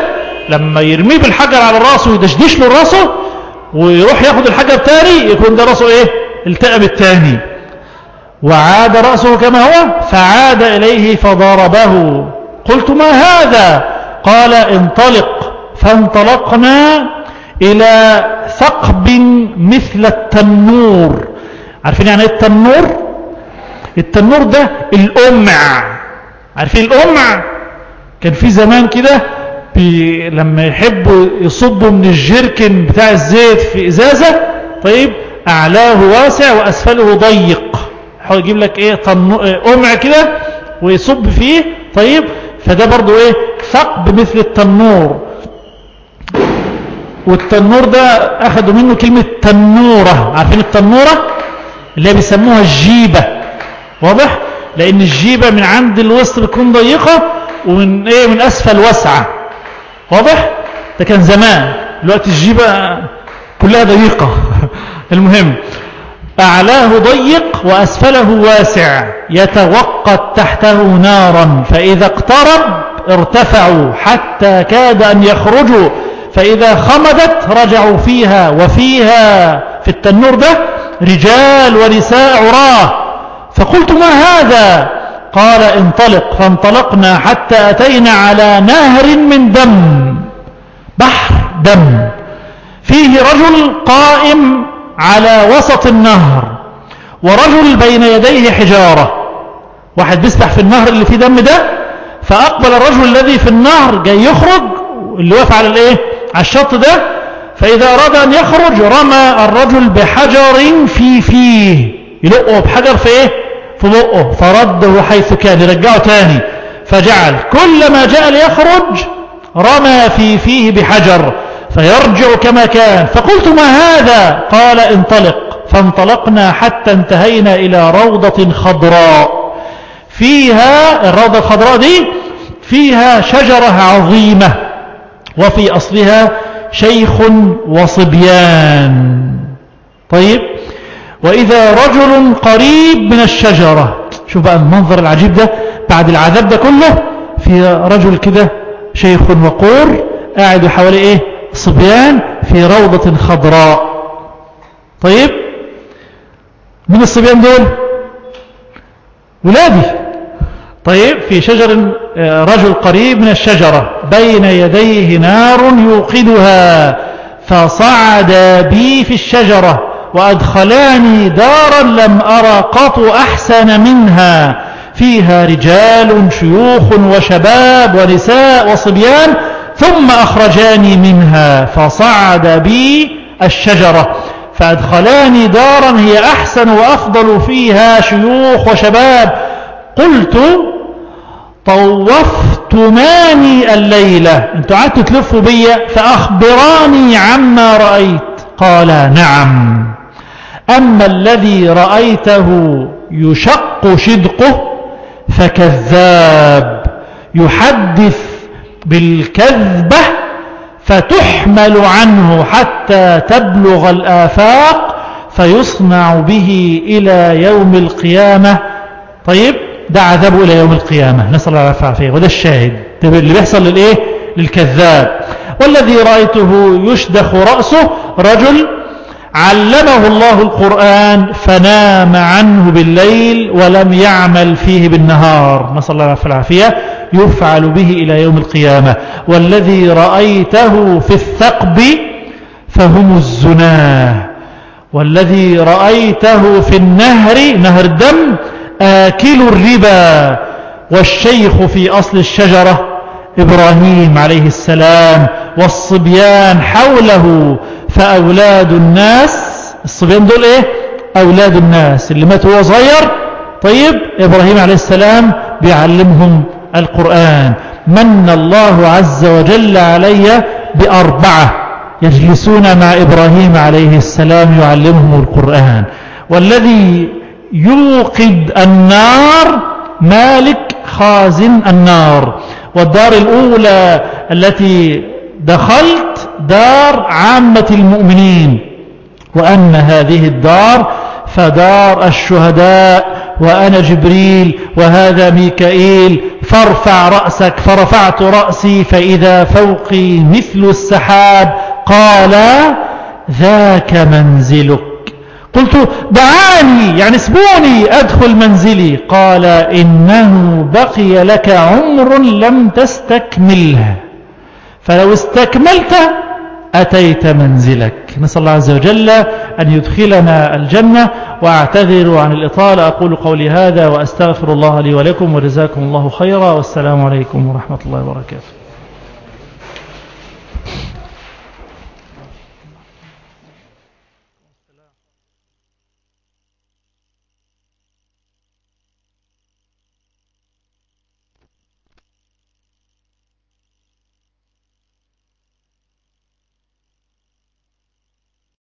لما يرميه بالحجر على راسه ويدشدش له راسه ويروح ياخد الحجر تاني يكون ده راسه ايه التئم التاني. وعاد رأسه كما هو فعاد إليه فضربه. قلت ما هذا؟ قال انطلق. فانطلقنا إلى ثقب مثل التنور. عارفين يعني ايه التنور؟ التنور ده القمع. عارفين القمع؟ كان في زمان كده لما يحبوا يصبوا من الجيركن بتاع الزيت في إزازة، طيب أعلاه واسع وأسفله ضيق، يحاول يجيب لك ايه قمع كده ويصب فيه، طيب فده برضو ايه ثقب مثل التنور. والتنور ده أخذوا منه كلمة تنورة. عارفين التنورة اللي بيسموها الجيبة؟ واضح؟ لأن الجيبة من عند الوسط بتكون ضيقة ومن ايه من أسفل واسعة. واضح؟ ده كان زمان، دلوقتي الجيبة كلها ضيقة. المهم أعلاه ضيق وأسفله واسع يتوقد تحته نارا، فإذا اقترب ارتفعوا حتى كاد أن يخرجوا، فإذا خمدت رجعوا فيها، وفيها في التنور ده رجال ونساء عراه. فقلت ما هذا؟ قال انطلق. فانطلقنا حتى أتينا على نهر من دم، بحر دم، فيه رجل قائم على وسط النهر ورجل بين يديه حجارة. واحد بيسبح في النهر اللي فيه دم ده، فأقبل الرجل الذي في النهر جاي يخرج، اللي واقف على الايه على الشط ده، فإذا أراد أن يخرج رمى الرجل بحجر في فيه، يلقه بحجر في ايه في بقه، فرده حيث كان، يرجعه تاني. فجعل كلما جاء ليخرج رمى في فيه بحجر فيرجع كما كان. فقلت ما هذا؟ قال انطلق. فانطلقنا حتى انتهينا إلى روضة خضراء، فيها الروضة الخضراء دي فيها شجرة عظيمة، وفي أصلها شيخ وصبيان. طيب وإذا رجل قريب من الشجرة. شوف بقى المنظر العجيب ده بعد العذاب ده كله، في رجل كده شيخ وقور قاعد حواليه ايه صبيان في روضة خضراء. طيب من الصبيان دول؟ ولادي. طيب في شجر، رجل قريب من الشجرة بين يديه نار يوقدها، فصعد بي في الشجرة وأدخلاني دارا لم أرى قط أحسن منها، فيها رجال شيوخ وشباب ونساء وصبيان، ثم أخرجاني منها فصعد بي الشجرة فأدخلاني دارا هي أحسن وأفضل، فيها شيوخ وشباب. قلت طوفتماني الليلة، انتوا قعدتوا تلفوا بي، فأخبراني عما رأيت. قال نعم، أما الذي رأيته يشق شدقه فكذاب، يحدث بالكذبة فتحمل عنه حتى تبلغ الآفاق فيصنع به إلى يوم القيامة. طيب ده عذابه إلى يوم القيامة، نسأل الله العافية. وده الشاهد اللي بيحصل للإيه للكذاب. والذي رأيته يشدخ رأسه رجل علمه الله القرآن فنام عنه بالليل ولم يعمل فيه بالنهار، نسأل الله العافية، يفعل به إلى يوم القيامة. والذي رأيته في الثقب فهم الزناه. والذي رأيته في النهر، نهر الدم، آكل الربا. والشيخ في أصل الشجرة إبراهيم عليه السلام، والصبيان حوله فأولاد الناس. الصبيان دول إيه؟ أولاد الناس اللي ماتوا وهو صغير. طيب إبراهيم عليه السلام بيعلمهم القرآن. من الله عز وجل علي بأربعة يجلسون مع إبراهيم عليه السلام يعلمهم القرآن. والذي يوقد النار مالك خازن النار. والدار الأولى التي دخلت دار عامة المؤمنين، وأن هذه الدار فدار الشهداء وأنا جبريل وهذا ميكائيل فارفع رأسك. فرفعت رأسي فإذا فوقي مثل السحاب. قال ذاك منزلك. قلت دعاني يعني اسبوني أدخل منزلي. قال إنه بقي لك عمر لم تستكمله، فلو استكملت أتيت منزلك. نسأل الله عز وجل أن يدخلنا الجنة. وأعتذر عن الإطالة، أقول قولي هذا وأستغفر الله لي ولكم، وجزاكم الله خيرا، والسلام عليكم ورحمة الله وبركاته.